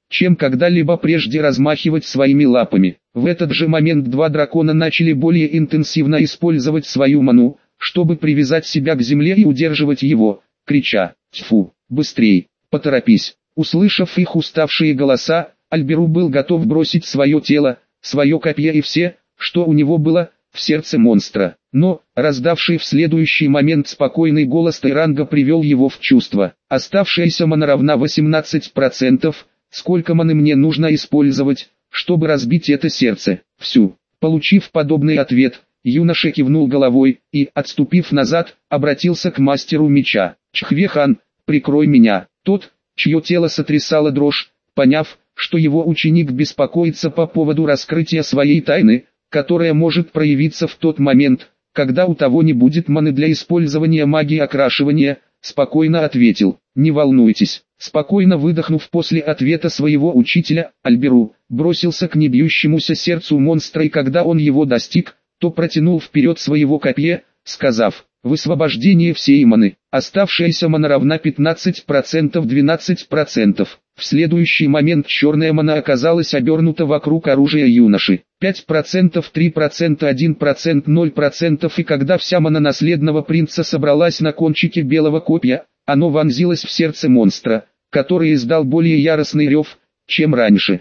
чем когда-либо прежде размахивать своими лапами. В этот же момент два дракона начали более интенсивно использовать свою ману, чтобы привязать себя к земле и удерживать его, крича: «Тьфу, быстрей, поторопись!». Услышав их уставшие голоса, Альберу был готов бросить свое тело, свое копье и все, что у него было, в сердце монстра. Но, раздавший в следующий момент спокойный голос Тайранга привел его в чувство. Оставшаяся мана равна восемнадцать процентов, сколько маны мне нужно использовать, чтобы разбить это сердце? Всю. Получив подобный ответ, юноша кивнул головой и, отступив назад, обратился к мастеру меча. «Чхве-хан, прикрой меня». Тот, чье тело сотрясала дрожь, поняв, что его ученик беспокоится по поводу раскрытия своей тайны, которая может проявиться в тот момент, когда у того не будет маны для использования магии окрашивания, спокойно ответил: «Не волнуйтесь». Спокойно выдохнув после ответа своего учителя, Альберу бросился к небьющемуся сердцу монстра, и когда он его достиг, то протянул вперед своего копье, сказав: «Высвобождение всей маны». Оставшаяся мана равна пятнадцать процентов, двенадцать процентов. В следующий момент черная мана оказалась обернута вокруг оружия юноши. пять процентов, три процента, один процент, ноль процентов, и когда вся мана наследного принца собралась на кончике белого копья, оно вонзилось в сердце монстра, который издал более яростный рев, чем раньше.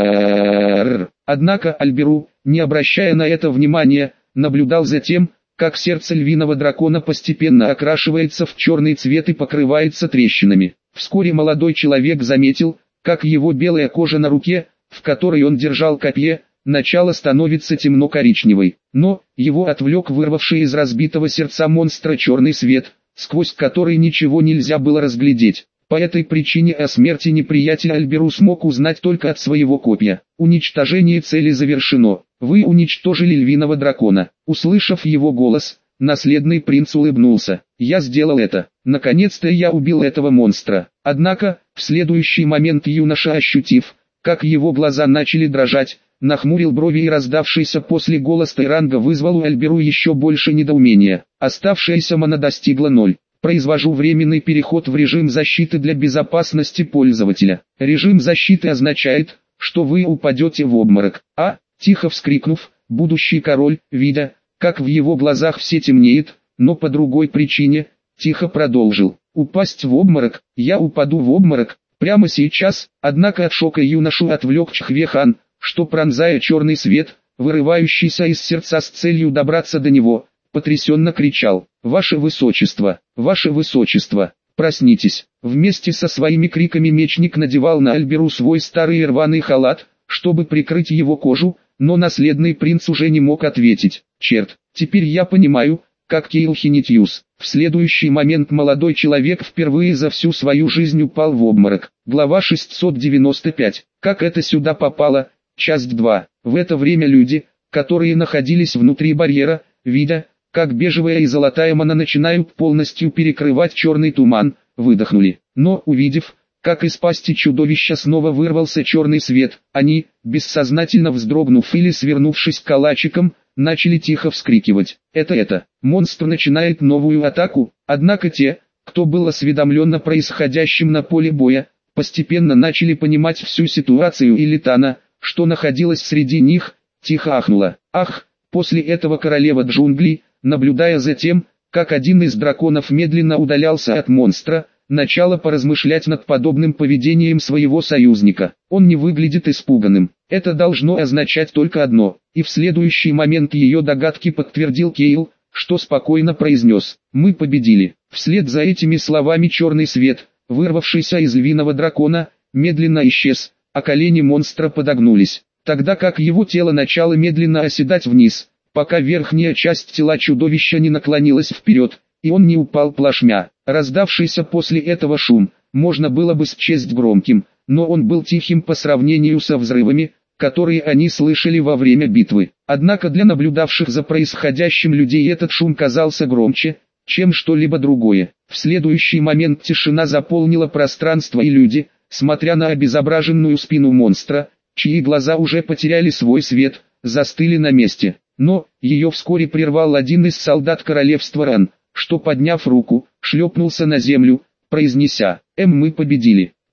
Однако Альберу, не обращая на это внимания, наблюдал за тем, как сердце львиного дракона постепенно окрашивается в черный цвет и покрывается трещинами. Вскоре молодой человек заметил, как его белая кожа на руке, в которой он держал копье, начало становится темно-коричневой. Но его отвлек вырвавший из разбитого сердца монстра черный свет, сквозь который ничего нельзя было разглядеть. По этой причине о смерти неприятеля Альберу смог узнать только от своего копья. Уничтожение цели завершено. Вы уничтожили львиного дракона. Услышав его голос, наследный принц улыбнулся. Я сделал это. Наконец-то я убил этого монстра. Однако, в следующий момент юноша, ощутив, как его глаза начали дрожать, нахмурил брови, и раздавшийся после голос Тайранга вызвал у Альберу еще больше недоумения. Оставшаяся мана достигла ноль. Произвожу временный переход в режим защиты для безопасности пользователя. Режим защиты означает, что вы упадете в обморок. А, тихо вскрикнув, будущий король, видя, как в его глазах все темнеет, но по другой причине, тихо продолжил: упасть в обморок, я упаду в обморок, прямо сейчас. Однако от шока юношу отвлек Чхве-хан, что, пронзая черный свет, вырывающийся из сердца с целью добраться до него, потрясенно кричал: «Ваше Высочество! Ваше Высочество! Проснитесь!». Вместе со своими криками мечник надевал на Альберу свой старый рваный халат, чтобы прикрыть его кожу, но наследный принц уже не мог ответить. «Черт, теперь я понимаю, как Кейл Хинитьюс». В следующий момент молодой человек впервые за всю свою жизнь упал в обморок. Глава шестьсот девяносто пять. Как это сюда попало? Часть два. В это время люди, которые находились внутри барьера, видя, как бежевая и золотая мана начинают полностью перекрывать черный туман, выдохнули. Но увидев, как из пасти чудовища снова вырвался черный свет, они, бессознательно вздрогнув или свернувшись калачиком, начали тихо вскрикивать. Это это, монстр начинает новую атаку. Однако те, кто был осведомлен о происходящем на поле боя, постепенно начали понимать всю ситуацию, и Литана, что находилась среди них, тихо ахнула. Ах! После этого королева джунглей, наблюдая за тем, как один из драконов медленно удалялся от монстра, начала поразмышлять над подобным поведением своего союзника. Он не выглядит испуганным. Это должно означать только одно. И в следующий момент ее догадки подтвердил Кейл, что спокойно произнес: «Мы победили». Вслед за этими словами черный свет, вырвавшийся из львиного дракона, медленно исчез, а колени монстра подогнулись, тогда как его тело начало медленно оседать вниз, пока верхняя часть тела чудовища не наклонилась вперед, и он не упал плашмя. Раздавшийся после этого шум, можно было бы счесть громким, но он был тихим по сравнению со взрывами, которые они слышали во время битвы. Однако для наблюдавших за происходящим людей этот шум казался громче, чем что-либо другое. В следующий момент тишина заполнила пространство, и люди, смотря на обезображенную спину монстра, чьи глаза уже потеряли свой свет, застыли на месте. Но ее вскоре прервал один из солдат королевства Ран, что, подняв руку, шлепнулся на землю, произнеся: «Эм, мы победили».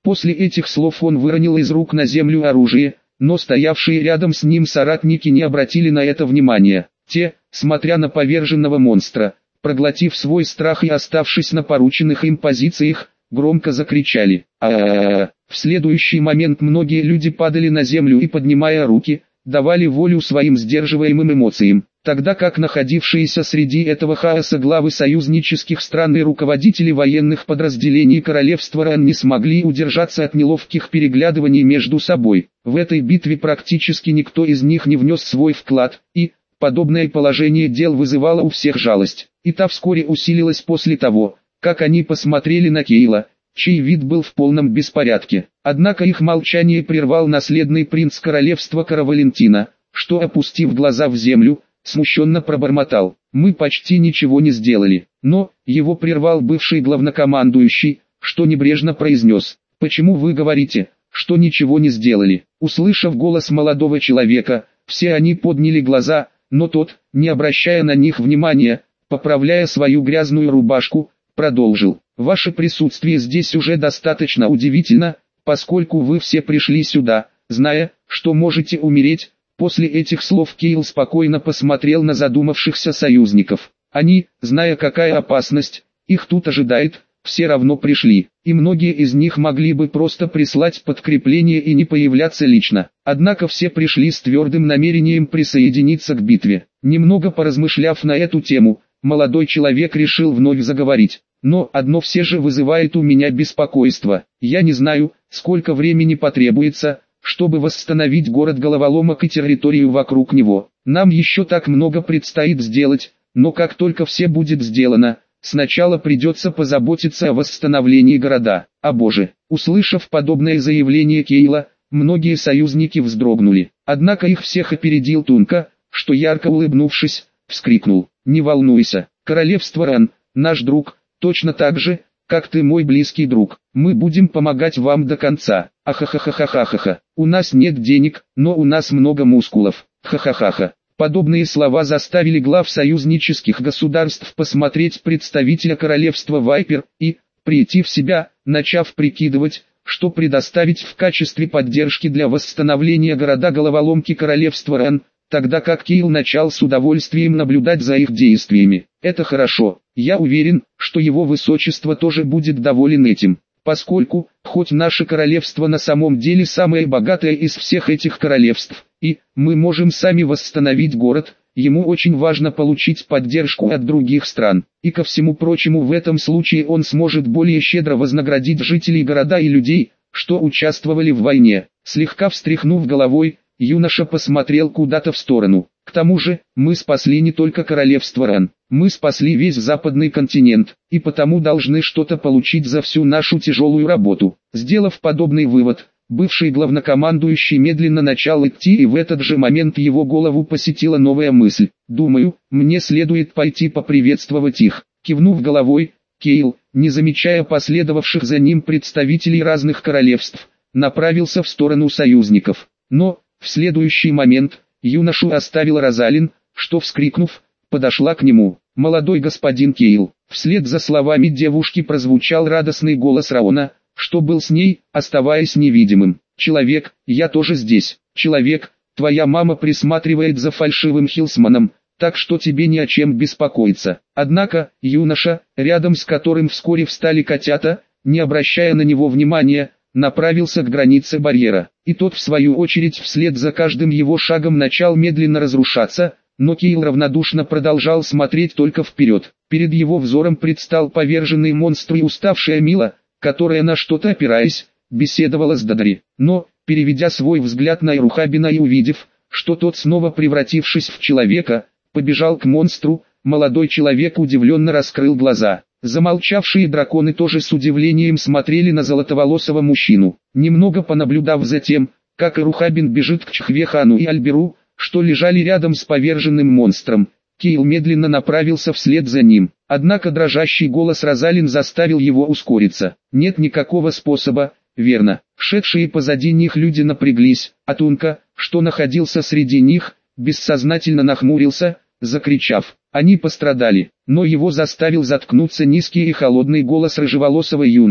После этих слов он выронил из рук на землю оружие, но стоявшие рядом с ним соратники не обратили на это внимания. Те, смотря на поверженного монстра, проглотив свой страх и оставшись на порученных им позициях, громко закричали «А-а-а-а!». В следующий момент многие люди падали на землю и, поднимая руки, давали волю своим сдерживаемым эмоциям, тогда как находившиеся среди этого хаоса главы союзнических стран и руководители военных подразделений королевства Ран не смогли удержаться от неловких переглядываний между собой. В этой битве практически никто из них не внес свой вклад, и подобное положение дел вызывало у всех жалость, и та вскоре усилилась после того, как они посмотрели на Кейла, чей вид был в полном беспорядке. Однако их молчание прервал наследный принц королевства Каравалентина, что, опустив глаза в землю, смущенно пробормотал: «Мы почти ничего не сделали». Но его прервал бывший главнокомандующий, что небрежно произнес: «Почему вы говорите, что ничего не сделали?» Услышав голос молодого человека, все они подняли глаза, но тот, не обращая на них внимания, поправляя свою грязную рубашку, продолжил: «Ваше присутствие здесь уже достаточно удивительно, поскольку вы все пришли сюда, зная, что можете умереть». После этих слов Кейл спокойно посмотрел на задумавшихся союзников. Они, зная, какая опасность их тут ожидает, все равно пришли, и многие из них могли бы просто прислать подкрепление и не появляться лично. Однако все пришли с твердым намерением присоединиться к битве. Немного поразмышляв на эту тему, молодой человек решил вновь заговорить. «Но одно все же вызывает у меня беспокойство. Я не знаю, сколько времени потребуется, чтобы восстановить город Головоломок и территорию вокруг него. Нам еще так много предстоит сделать, но как только все будет сделано, сначала придется позаботиться о восстановлении города». О боже! Услышав подобное заявление Кейла, многие союзники вздрогнули. Однако их всех опередил Тунка, что, ярко улыбнувшись, вскрикнул: «Не волнуйся, королевство Ран, наш друг, точно так же, как ты мой близкий друг. Мы будем помогать вам до конца. Ахахахахахаха. У нас нет денег, но у нас много мускулов. Хахахаха». Подобные слова заставили глав союзнических государств посмотреть представителя королевства Вайпер и прийти в себя, начав прикидывать, что предоставить в качестве поддержки для восстановления города Головоломки королевства Ран, тогда как Кейл начал с удовольствием наблюдать за их действиями. «Это хорошо, я уверен, что его высочество тоже будет доволен этим, поскольку, хоть наше королевство на самом деле самое богатое из всех этих королевств, и мы можем сами восстановить город, ему очень важно получить поддержку от других стран, и ко всему прочему в этом случае он сможет более щедро вознаградить жителей города и людей, что участвовали в войне». Слегка встряхнув головой, юноша посмотрел куда-то в сторону. «К тому же, мы спасли не только королевство Ран, мы спасли весь западный континент, и потому должны что-то получить за всю нашу тяжелую работу». Сделав подобный вывод, бывший главнокомандующий медленно начал идти, и в этот же момент его голову посетила новая мысль: «Думаю, мне следует пойти поприветствовать их». Кивнув головой, Кейл, не замечая последовавших за ним представителей разных королевств, направился в сторону союзников. Но в следующий момент юношу оставил Розалин, что, вскрикнув, подошла к нему. «Молодой господин Кейл». Вслед за словами девушки прозвучал радостный голос Раона, что был с ней, оставаясь невидимым. «Человек, я тоже здесь. Человек, твоя мама присматривает за фальшивым Хилсманом, так что тебе не о чем беспокоиться». Однако, юноша, рядом с которым вскоре встали котята, не обращая на него внимания, направился к границе барьера, и тот в свою очередь вслед за каждым его шагом начал медленно разрушаться, но Кейл равнодушно продолжал смотреть только вперед. Перед его взором предстал поверженный монстр и уставшая Мила, которая, на что-то опираясь, беседовала с Додри. Но, переведя свой взгляд на Ирухабина и увидев, что тот, снова превратившись в человека, побежал к монстру, молодой человек удивленно раскрыл глаза. Замолчавшие драконы тоже с удивлением смотрели на золотоволосого мужчину. Немного понаблюдав за тем, как Ирухабин бежит к Чхвехану и Альберу, что лежали рядом с поверженным монстром, Кейл медленно направился вслед за ним. Однако дрожащий голос Розалин заставил его ускориться. «Нет никакого способа, верно?» Шедшие позади них люди напряглись, а Тунка, что находился среди них, бессознательно нахмурился, закричав: «Они пострадали!» Но его заставил заткнуться низкий и холодный голос рыжеволосого юноши.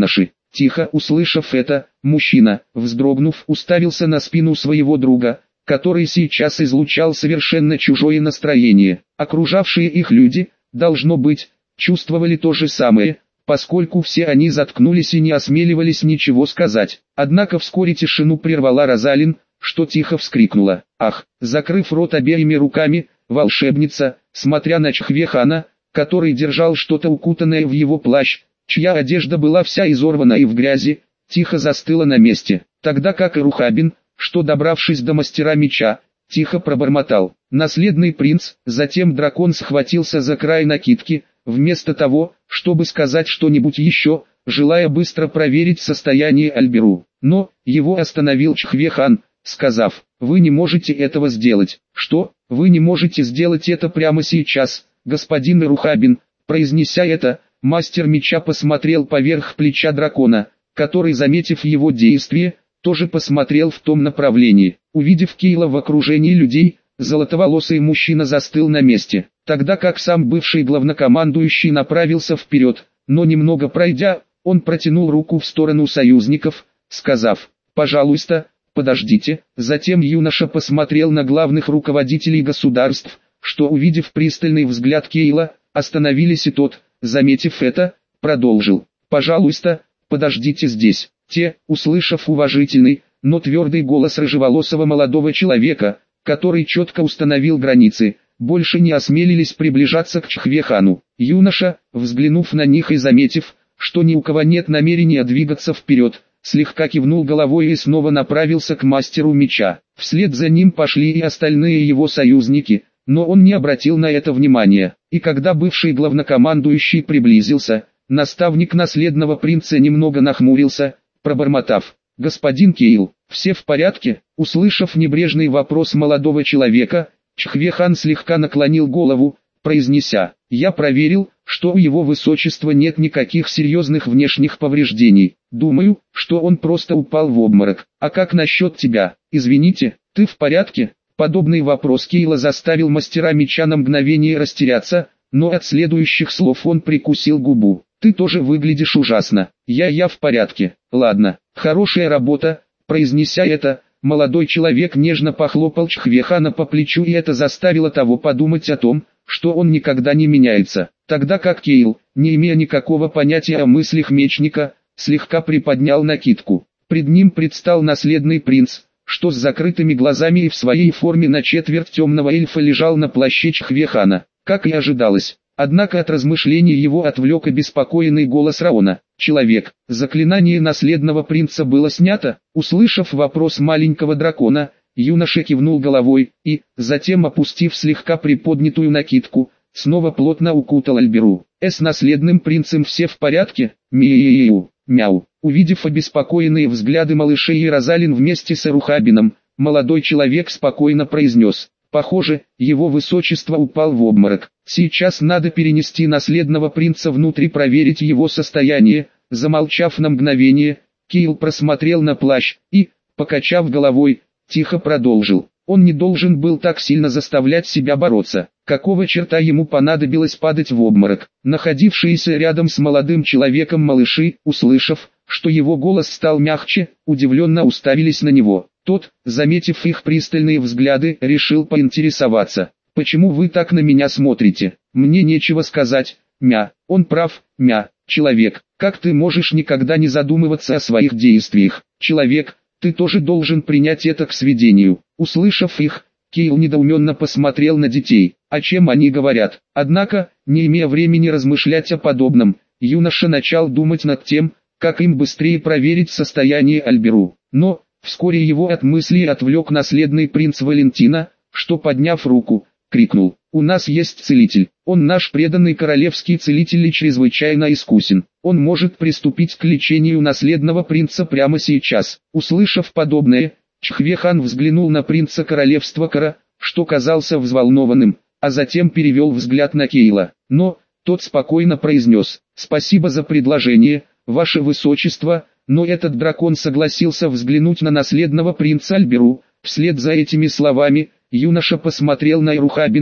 Тихо услышав это, мужчина, вздрогнув, уставился на спину своего друга, который сейчас излучал совершенно чужое настроение. Окружавшие их люди, должно быть, чувствовали то же самое, поскольку все они заткнулись и не осмеливались ничего сказать. Однако вскоре тишину прервала Розалин, что тихо вскрикнула. Ах! Закрыв рот обеими руками, волшебница, смотря на Чхвехана, который держал что-то укутанное в его плащ, чья одежда была вся изорвана и в грязи, тихо застыла на месте, тогда как и Рухабин, что, добравшись до мастера меча, тихо пробормотал: «Наследный принц». Затем дракон схватился за край накидки, вместо того, чтобы сказать что-нибудь еще, желая быстро проверить состояние Альберу. Но его остановил Чхвехан, сказав: «Вы не можете этого сделать». «Что? Вы не можете сделать это прямо сейчас, господин Рухабин?» Произнеся это, мастер меча посмотрел поверх плеча дракона, который, заметив его действие, тоже посмотрел в том направлении. Увидев Кейла в окружении людей, золотоволосый мужчина застыл на месте, тогда как сам бывший главнокомандующий направился вперед, но немного пройдя, он протянул руку в сторону союзников, сказав: «Пожалуйста, подождите». Затем юноша посмотрел на главных руководителей государств, что, увидев пристальный взгляд Кейла, остановились, и тот, заметив это, продолжил: «Пожалуйста, подождите здесь». Те, услышав уважительный, но твердый голос рыжеволосого молодого человека, который четко установил границы, больше не осмелились приближаться к Чхвехану. Юноша, взглянув на них и заметив, что ни у кого нет намерения двигаться вперед, слегка кивнул головой и снова направился к мастеру меча. Вслед за ним пошли и остальные его союзники, но он не обратил на это внимания. И когда бывший главнокомандующий приблизился, наставник наследного принца немного нахмурился, пробормотав: «Господин Кейл, все в порядке?» Услышав небрежный вопрос молодого человека, Чхвехан слегка наклонил голову, произнеся: «Я проверил, что у его высочества нет никаких серьезных внешних повреждений. Думаю, что он просто упал в обморок. А как насчет тебя? Извините, ты в порядке?» Подобный вопрос Кейла заставил мастера меча на мгновение растеряться, но от следующих слов он прикусил губу. «Ты тоже выглядишь ужасно. Я я в порядке. Ладно, хорошая работа». Произнеся это, молодой человек нежно похлопал Чхвехана по плечу, и это заставило того подумать о том, что он никогда не меняется. Тогда как Кейл, не имея никакого понятия о мыслях мечника, слегка приподнял накидку. Пред ним предстал наследный принц, что с закрытыми глазами и в своей форме на четверть темного эльфа лежал на плаще Чхвехана, как и ожидалось. Однако от размышлений его отвлек обеспокоенный голос Раона. «Человек, заклинание наследного принца было снято?» Услышав вопрос маленького дракона, юноша кивнул головой и, затем опустив слегка приподнятую накидку, снова плотно укутал Альберу. «Э, с наследным принцем все в порядке?» «Мяу, мяу». Увидев обеспокоенные взгляды малышей и Розалин вместе с Рухабином, молодой человек спокойно произнес: «Похоже, его высочество упал в обморок. Сейчас надо перенести наследного принца внутрь и проверить его состояние». Замолчав на мгновение, Кейл просмотрел на плащ и, покачав головой, тихо продолжил: «Он не должен был так сильно заставлять себя бороться. Какого черта ему понадобилось падать в обморок?» Находившиеся рядом с молодым человеком малыши, услышав, что его голос стал мягче, удивленно уставились на него. Тот, заметив их пристальные взгляды, решил поинтересоваться: «Почему вы так на меня смотрите? Мне нечего сказать, мя». «Он прав, мя. Человек, как ты можешь никогда не задумываться о своих действиях? Человек, ты тоже должен принять это к сведению». Услышав их, Кейл недоуменно посмотрел на детей. О чем они говорят? Однако, не имея времени размышлять о подобном, юноша начал думать над тем, как им быстрее проверить состояние Альберу. Но, вскоре его от мыслей отвлек наследный принц Валентина, что, подняв руку, крикнул: «У нас есть целитель. Он наш преданный королевский целитель и чрезвычайно искусен. Он может приступить к лечению наследного принца прямо сейчас». Услышав подобное, Чхвехан взглянул на принца королевства Кара, что казался взволнованным, а затем перевел взгляд на Кейла. Но, тот спокойно произнес: «Спасибо за предложение, ваше высочество», но этот дракон согласился взглянуть на наследного принца Альберу. Вслед за этими словами, юноша посмотрел на Рухабина,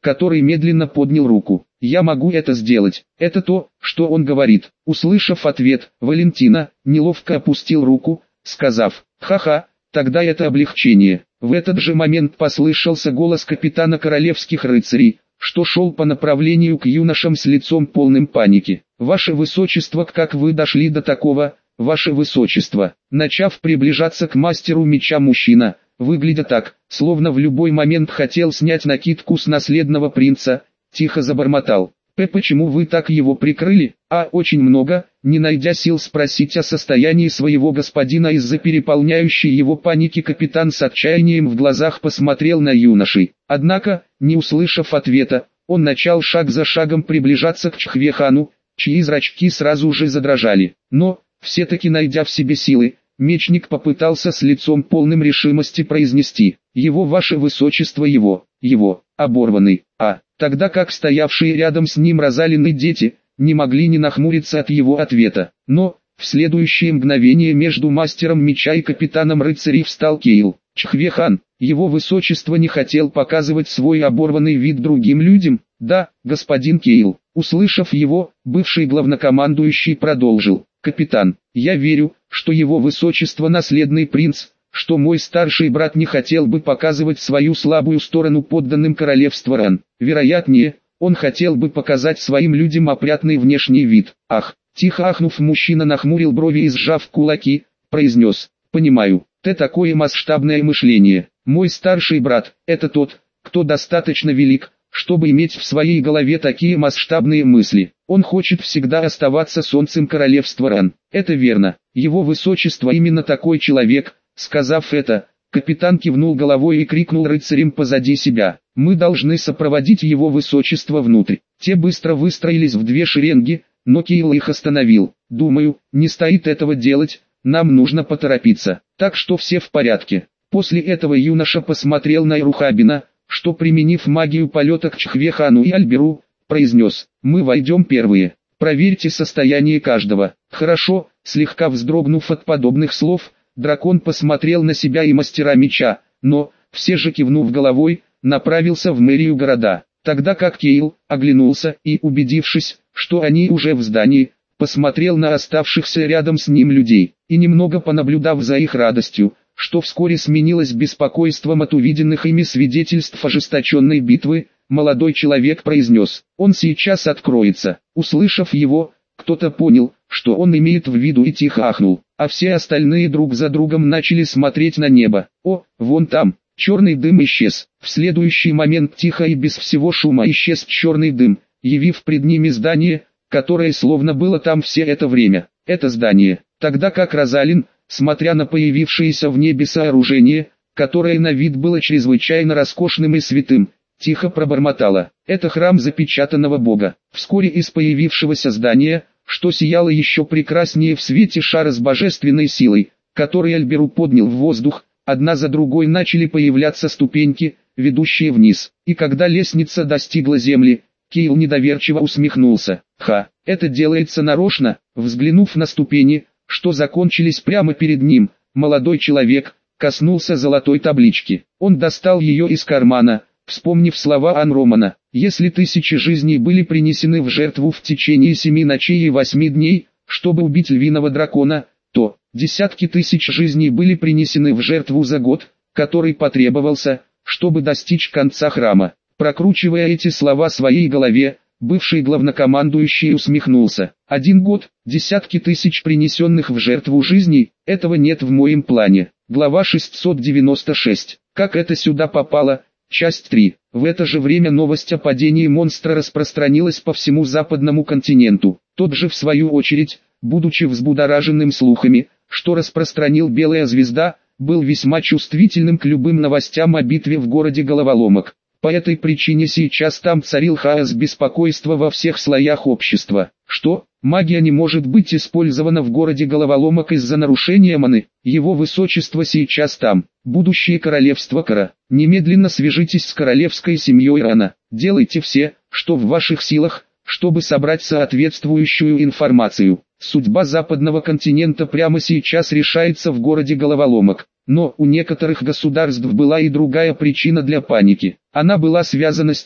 который медленно поднял руку. «Я могу это сделать. Это то, что он говорит». Услышав ответ, Валентина неловко опустил руку, сказав: «Ха-ха, тогда это облегчение». В этот же момент послышался голос капитана королевских рыцарей, что шел по направлению к юношам с лицом полным паники. «Ваше Высочество, как вы дошли до такого, Ваше Высочество?» Начав приближаться к мастеру меча мужчина, выглядя так, словно в любой момент хотел снять накидку с наследного принца, тихо забормотал: «П, почему вы так его прикрыли?» «А, очень много», не найдя сил спросить о состоянии своего господина из-за переполняющей его паники, капитан с отчаянием в глазах посмотрел на юношей. Однако, не услышав ответа, он начал шаг за шагом приближаться к Чхвехану, чьи зрачки сразу же задрожали. Но, все-таки найдя в себе силы, мечник попытался с лицом полным решимости произнести: «Его Ваше Высочество, его, его, оборванный». А, тогда как стоявшие рядом с ним Розалины дети, не могли не нахмуриться от его ответа. Но, в следующее мгновение между мастером меча и капитаном рыцарей встал Кейл. «Чхвехан, его Высочество не хотел показывать свой оборванный вид другим людям?» «Да, господин Кейл». Услышав его, бывший главнокомандующий продолжил: «Капитан, я верю, что его Высочество наследный принц, что мой старший брат не хотел бы показывать свою слабую сторону подданным королевства Ран. Вероятнее, он хотел бы показать своим людям опрятный внешний вид». «Ах!» Тихо ахнув, мужчина нахмурил брови и, сжав кулаки, произнес: «Понимаю, ты такое масштабное мышление. Мой старший брат – это тот, кто достаточно велик, чтобы иметь в своей голове такие масштабные мысли. Он хочет всегда оставаться солнцем королевства Ран». «Это верно. Его Высочество именно такой человек». Сказав это, капитан кивнул головой и крикнул рыцарям позади себя: «Мы должны сопроводить его Высочество внутрь». Те быстро выстроились в две шеренги, но Кейл их остановил: «Думаю, не стоит этого делать, нам нужно поторопиться, так что все в порядке». После этого юноша посмотрел на Ирухабина, что, применив магию полета к Чхвехану и Альберу, произнес: «Мы войдем первые, проверьте состояние каждого». «Хорошо». Слегка вздрогнув от подобных слов, дракон посмотрел на себя и мастера меча, но, все же кивнув головой, направился в мэрию города. Тогда как Кейл оглянулся и, убедившись, что они уже в здании, посмотрел на оставшихся рядом с ним людей, и немного понаблюдав за их радостью, что вскоре сменилось беспокойством от увиденных ими свидетельств ожесточенной битвы, молодой человек произнес: «Он сейчас откроется». Услышав его, кто-то понял, что он имеет в виду, и тихо ахнул, а все остальные друг за другом начали смотреть на небо. «О, вон там!» Черный дым исчез. В следующий момент тихо и без всего шума исчез черный дым, явив пред ними здание, которое словно было там все это время. Это здание. Тогда как Розалин, смотря на появившееся в небе сооружение, которое на вид было чрезвычайно роскошным и святым, тихо пробормотала: «Это храм запечатанного Бога». Вскоре из появившегося здания, что сияло еще прекраснее в свете шара с божественной силой, который Альберу поднял в воздух, одна за другой начали появляться ступеньки, ведущие вниз. И когда лестница достигла земли, Кейл недоверчиво усмехнулся. «Ха, это делается нарочно». Взглянув на ступени, что закончились прямо перед ним, молодой человек коснулся золотой таблички. Он достал ее из кармана, вспомнив слова Анромана: «Если тысячи жизней были принесены в жертву в течение семи ночей и восьми дней, чтобы убить львиного дракона, то десятки тысяч жизней были принесены в жертву за год, который потребовался, чтобы достичь конца храма». Прокручивая эти слова в своей голове, бывший главнокомандующий усмехнулся. «Один год, десятки тысяч принесенных в жертву жизней, этого нет в моем плане». Глава шестьсот девяносто шесть. Как это сюда попало? Часть три. В это же время новость о падении монстра распространилась по всему западному континенту. Тот же в свою очередь, будучи взбудораженным слухами, что распространил Белая Звезда, был весьма чувствительным к любым новостям о битве в городе Головоломок. По этой причине сейчас там царил хаос, беспокойства во всех слоях общества. Что? Магия не может быть использована в городе Головоломок из-за нарушения маны. Его Высочество сейчас там. Будущее королевство Кара. Немедленно свяжитесь с королевской семьей Рана. Делайте все, что в ваших силах, чтобы собрать соответствующую информацию. Судьба западного континента прямо сейчас решается в городе Головоломок. Но у некоторых государств была и другая причина для паники. Она была связана с тем,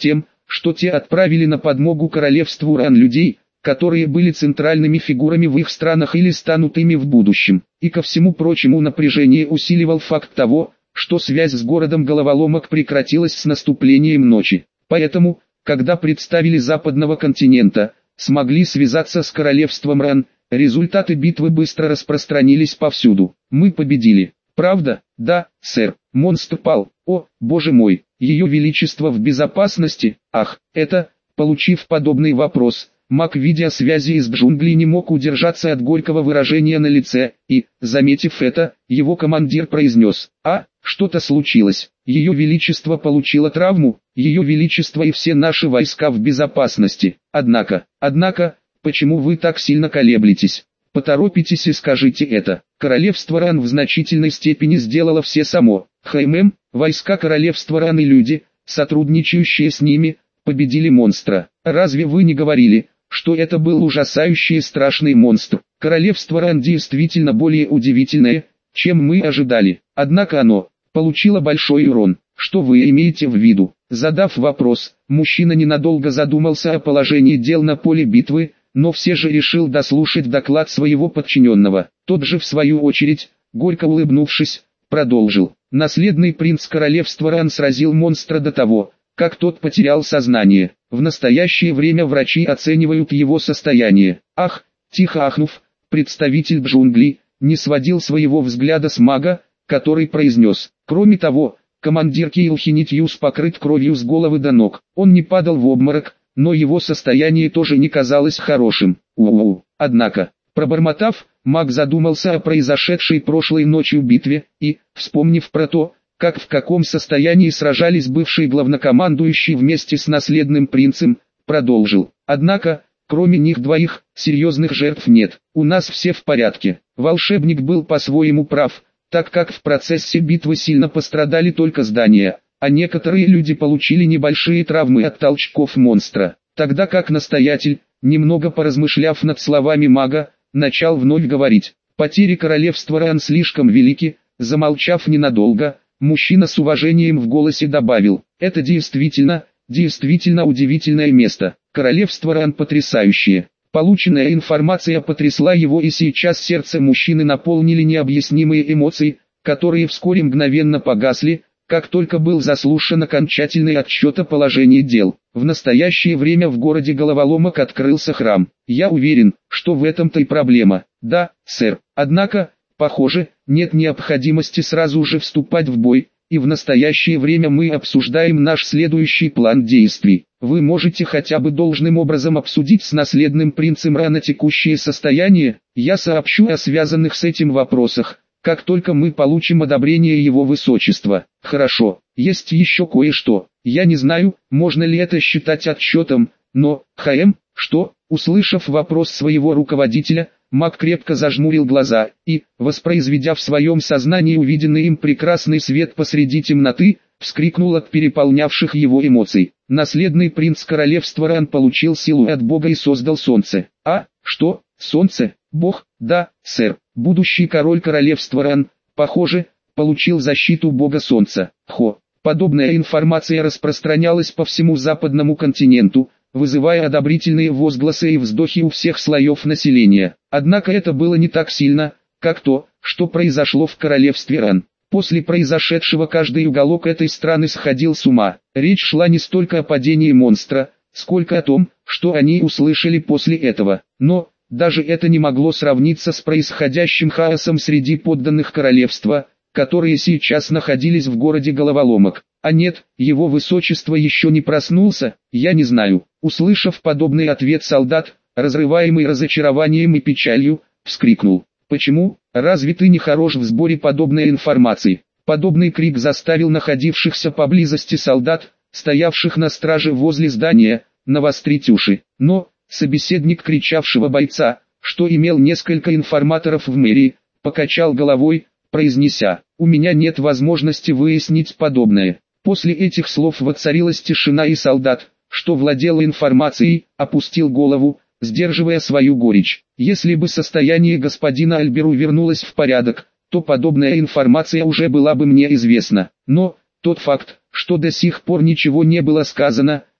что те отправили на подмогу королевству Ран людей, которые были центральными фигурами в их странах или станут ими в будущем. И ко всему прочему напряжение усиливал факт того, что связь с городом головоломок прекратилась с наступлением ночи. Поэтому, когда представители западного континента смогли связаться с королевством Ран, результаты битвы быстро распространились повсюду. Мы победили. Правда? Да, сэр. Монстр пал. О, боже мой, ее величество в безопасности? Ах, это... Получив подобный вопрос, маг видеосвязи из джунглей не мог удержаться от горького выражения на лице, и, заметив это, его командир произнес: «А, что-то случилось. Ее величество получило травму, ее величество и все наши войска в безопасности. Однако, однако, почему вы так сильно колеблетесь? Поторопитесь и скажите это. Королевство Ран в значительной степени сделало все само. ХММ, войска королевства Ран и люди, сотрудничающие с ними, победили монстра. Разве вы не говорили, что это был ужасающий и страшный монстр? Королевство Ран действительно более удивительное, чем мы ожидали. Однако оно получило большой урон. Что вы имеете в виду?» Задав вопрос, мужчина ненадолго задумался о положении дел на поле битвы, но все же решил дослушать доклад своего подчиненного. Тот же в свою очередь, горько улыбнувшись, продолжил: «Наследный принц королевства Ран сразил монстра до того, как тот потерял сознание. В настоящее время врачи оценивают его состояние». Ах, тихо ахнув, представитель джунглей не сводил своего взгляда с мага, который произнес: «Кроме того, командир Кейлхинитьюс покрыт кровью с головы до ног». Он не падал в обморок, но его состояние тоже не казалось хорошим. У-у-у. Однако, пробормотав, маг задумался о произошедшей прошлой ночью битве, и, вспомнив про то, как в каком состоянии сражались бывший главнокомандующий вместе с наследным принцем, продолжил: «Однако, кроме них двоих, серьезных жертв нет. У нас все в порядке». Волшебник был по-своему прав, так как в процессе битвы сильно пострадали только здания, а некоторые люди получили небольшие травмы от толчков монстра. Тогда как настоятель, немного поразмышляв над словами мага, начал вновь говорить: «Потери королевства Ран слишком велики». Замолчав ненадолго, мужчина с уважением в голосе добавил: «Это действительно, действительно удивительное место. Королевство Ран потрясающее». Полученная информация потрясла его, и сейчас сердце мужчины наполнили необъяснимые эмоции, которые вскоре мгновенно погасли, как только был заслушан окончательный отчет о положении дел. В настоящее время в городе Головоломок открылся храм. Я уверен, что в этом-то и проблема. Да, сэр. Однако, похоже, нет необходимости сразу же вступать в бой, и в настоящее время мы обсуждаем наш следующий план действий. Вы можете хотя бы должным образом обсудить с наследным принцем Рана текущее состояние. Я сообщу о связанных с этим вопросах, как только мы получим одобрение его высочества. Хорошо, есть еще кое-что. Я не знаю, можно ли это считать отчетом, но, ХМ, что? Услышав вопрос своего руководителя, маг крепко зажмурил глаза и, воспроизведя в своем сознании увиденный им прекрасный свет посреди темноты, вскрикнул от переполнявших его эмоций. Наследный принц королевства Ран получил силу от бога и создал солнце. А, что, солнце? Бог? Да, сэр. Будущий король королевства Ран, похоже, получил защиту бога солнца. Хо. Подобная информация распространялась по всему западному континенту, вызывая одобрительные возгласы и вздохи у всех слоев населения. Однако это было не так сильно, как то, что произошло в королевстве Ран. После произошедшего каждый уголок этой страны сходил с ума. Речь шла не столько о падении монстра, сколько о том, что они услышали после этого. Но, даже это не могло сравниться с происходящим хаосом среди подданных королевства, которые сейчас находились в городе Головоломок. А нет, его высочество еще не проснулся, я не знаю. Услышав подобный ответ, солдат, разрываемый разочарованием и печалью, вскрикнул: «Почему? Разве ты не хорош в сборе подобной информации?» Подобный крик заставил находившихся поблизости солдат, стоявших на страже возле здания, навострить уши. Но, собеседник кричавшего бойца, что имел несколько информаторов в мэрии, покачал головой, произнеся: «У меня нет возможности выяснить подобное». После этих слов воцарилась тишина, и солдат, что владел информацией, опустил голову, сдерживая свою горечь. Если бы состояние господина Альберу вернулось в порядок, то подобная информация уже была бы мне известна. Но, тот факт, что до сих пор ничего не было сказано,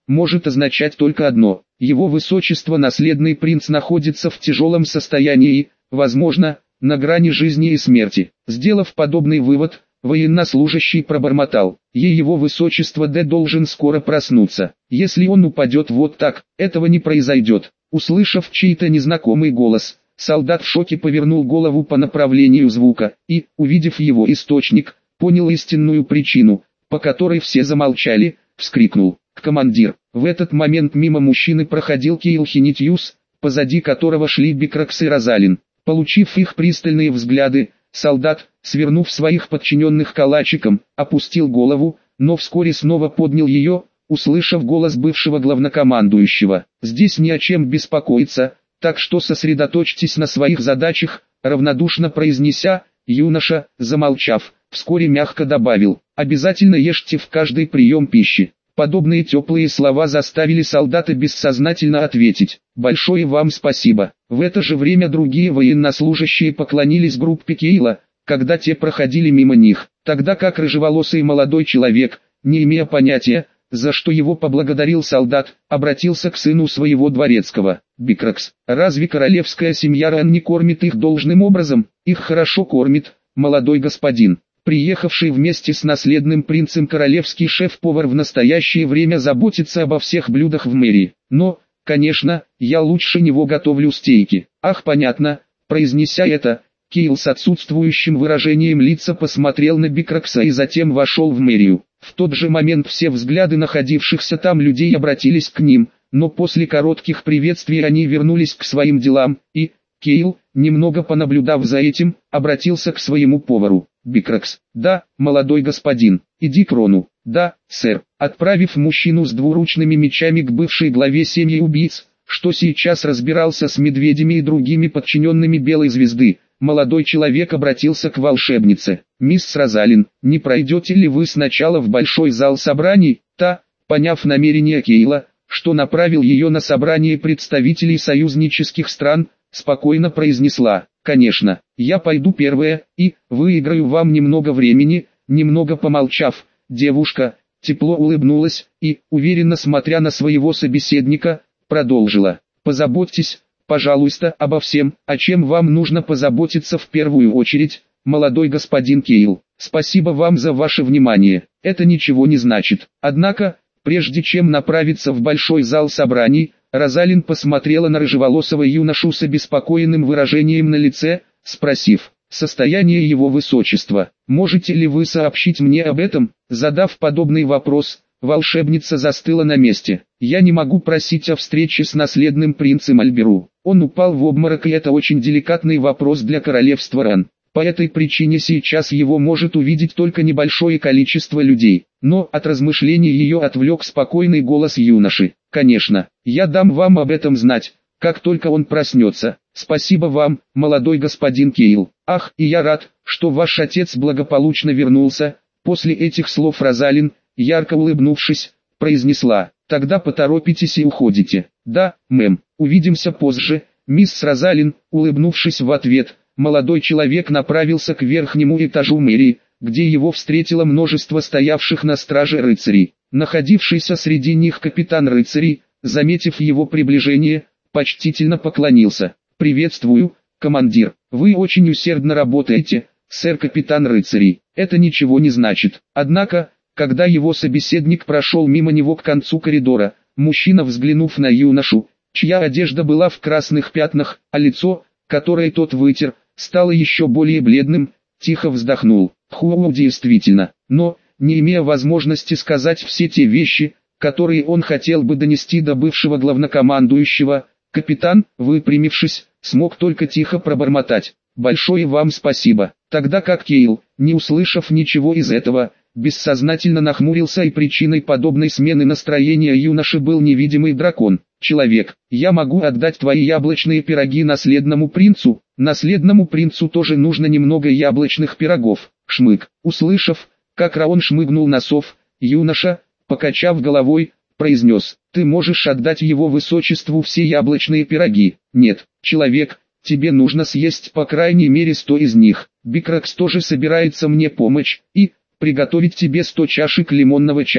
может означать только одно: его высочество наследный принц находится в тяжелом состоянии и, возможно, на грани жизни и смерти. Сделав подобный вывод, военнослужащий пробормотал: «Ей его высочество Д должен скоро проснуться. Если он упадет вот так, этого не произойдет». Услышав чей-то незнакомый голос, солдат в шоке повернул голову по направлению звука и, увидев его источник, понял истинную причину, по которой все замолчали, вскрикнул: «Командир!». В этот момент мимо мужчины проходил Кейл Хинитьюс, позади которого шли Бикракс и Розалин. Получив их пристальные взгляды, солдат, свернув своих подчиненных калачиком, опустил голову, но вскоре снова поднял ее, услышав голос бывшего главнокомандующего: «Здесь ни о чем беспокоиться, так что сосредоточьтесь на своих задачах», равнодушно произнеся, юноша, замолчав, вскоре мягко добавил: «Обязательно ешьте в каждый прием пищи». Подобные теплые слова заставили солдата бессознательно ответить: «Большое вам спасибо». В это же время другие военнослужащие поклонились группе Кейла, когда те проходили мимо них, тогда как рыжеволосый молодой человек, не имея понятия, за что его поблагодарил солдат, обратился к сыну своего дворецкого: «Бикракс, разве королевская семья Ран не кормит их должным образом?» «Их хорошо кормит, молодой господин». Приехавший вместе с наследным принцем королевский шеф-повар в настоящее время заботится обо всех блюдах в мэрии. «Но, конечно, я лучше него готовлю стейки». «Ах, понятно». Произнеся это, Кейл с отсутствующим выражением лица посмотрел на Бикракса и затем вошел в мэрию. В тот же момент все взгляды находившихся там людей обратились к ним, но после коротких приветствий они вернулись к своим делам, и Кейл, немного понаблюдав за этим, обратился к своему повару: «Бикракс». «Да, молодой господин». «Иди к Рону». «Да, сэр». Отправив мужчину с двуручными мечами к бывшей главе семьи убийц, что сейчас разбирался с медведями и другими подчиненными Белой Звезды, молодой человек обратился к волшебнице: «Мисс Розалин, не пройдете ли вы сначала в большой зал собраний?» Та, поняв намерение Кейла, что направил ее на собрание представителей союзнических стран, спокойно произнесла: «Конечно, я пойду первая, и выиграю вам немного времени». Немного помолчав, девушка тепло улыбнулась и, уверенно смотря на своего собеседника, продолжила: «Позаботьтесь, пожалуйста, обо всем, о чем вам нужно позаботиться в первую очередь, молодой господин Кейл. Спасибо вам за ваше внимание, это ничего не значит». Однако, прежде чем направиться в большой зал собраний, Розалин посмотрела на рыжеволосого юношу с обеспокоенным выражением на лице, спросив: «Состояние его высочества, можете ли вы сообщить мне об этом?» Задав подобный вопрос, волшебница застыла на месте. «Я не могу просить о встрече с наследным принцем Альберу. Он упал в обморок, и это очень деликатный вопрос для королевства Ран. По этой причине сейчас его может увидеть только небольшое количество людей». Но от размышлений ее отвлек спокойный голос юноши: «Конечно, я дам вам об этом знать, как только он проснется. Спасибо вам, молодой господин Кейл. Ах, и я рад, что ваш отец благополучно вернулся». После этих слов Розалин, ярко улыбнувшись, произнесла: «Тогда поторопитесь и уходите». «Да, мэм, увидимся позже, мисс Розалин». Улыбнувшись в ответ, молодой человек направился к верхнему этажу мэрии, где его встретило множество стоявших на страже рыцарей. Находившийся среди них капитан рыцарей, заметив его приближение, почтительно поклонился: «Приветствую, командир. Вы очень усердно работаете, сэр капитан рыцарей». Это ничего не значит. Однако, когда его собеседник прошел мимо него к концу коридора, мужчина, взглянув на юношу, чья одежда была в красных пятнах, а лицо, которое тот вытер, стало еще более бледным, тихо вздохнул: «Хуоу, действительно». Но, не имея возможности сказать все те вещи, которые он хотел бы донести до бывшего главнокомандующего, капитан, выпрямившись, смог только тихо пробормотать: «Большое вам спасибо». Тогда как Кейл, не услышав ничего из этого, бессознательно нахмурился, и причиной подобной смены настроения юноши был невидимый дракон. «Человек, я могу отдать твои яблочные пироги наследному принцу». Наследному принцу тоже нужно немного яблочных пирогов. Шмык. Услышав, как Раон шмыгнул на сов, юноша, покачав головой, произнес: «Ты можешь отдать его высочеству все яблочные пироги». «Нет, человек, тебе нужно съесть по крайней мере сто из них. Бикракс тоже собирается мне помочь и приготовить тебе сто чашек лимонного чая».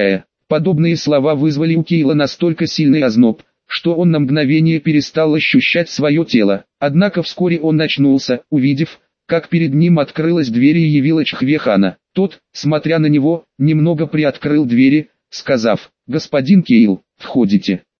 Подобные слова вызвали у Кейла настолько сильный озноб, что он на мгновение перестал ощущать свое тело. Однако вскоре он очнулся, увидев, как перед ним открылась дверь и явилась Чхве-хана. Тот, смотря на него, немного приоткрыл двери, сказав: «Господин Кейл, входите».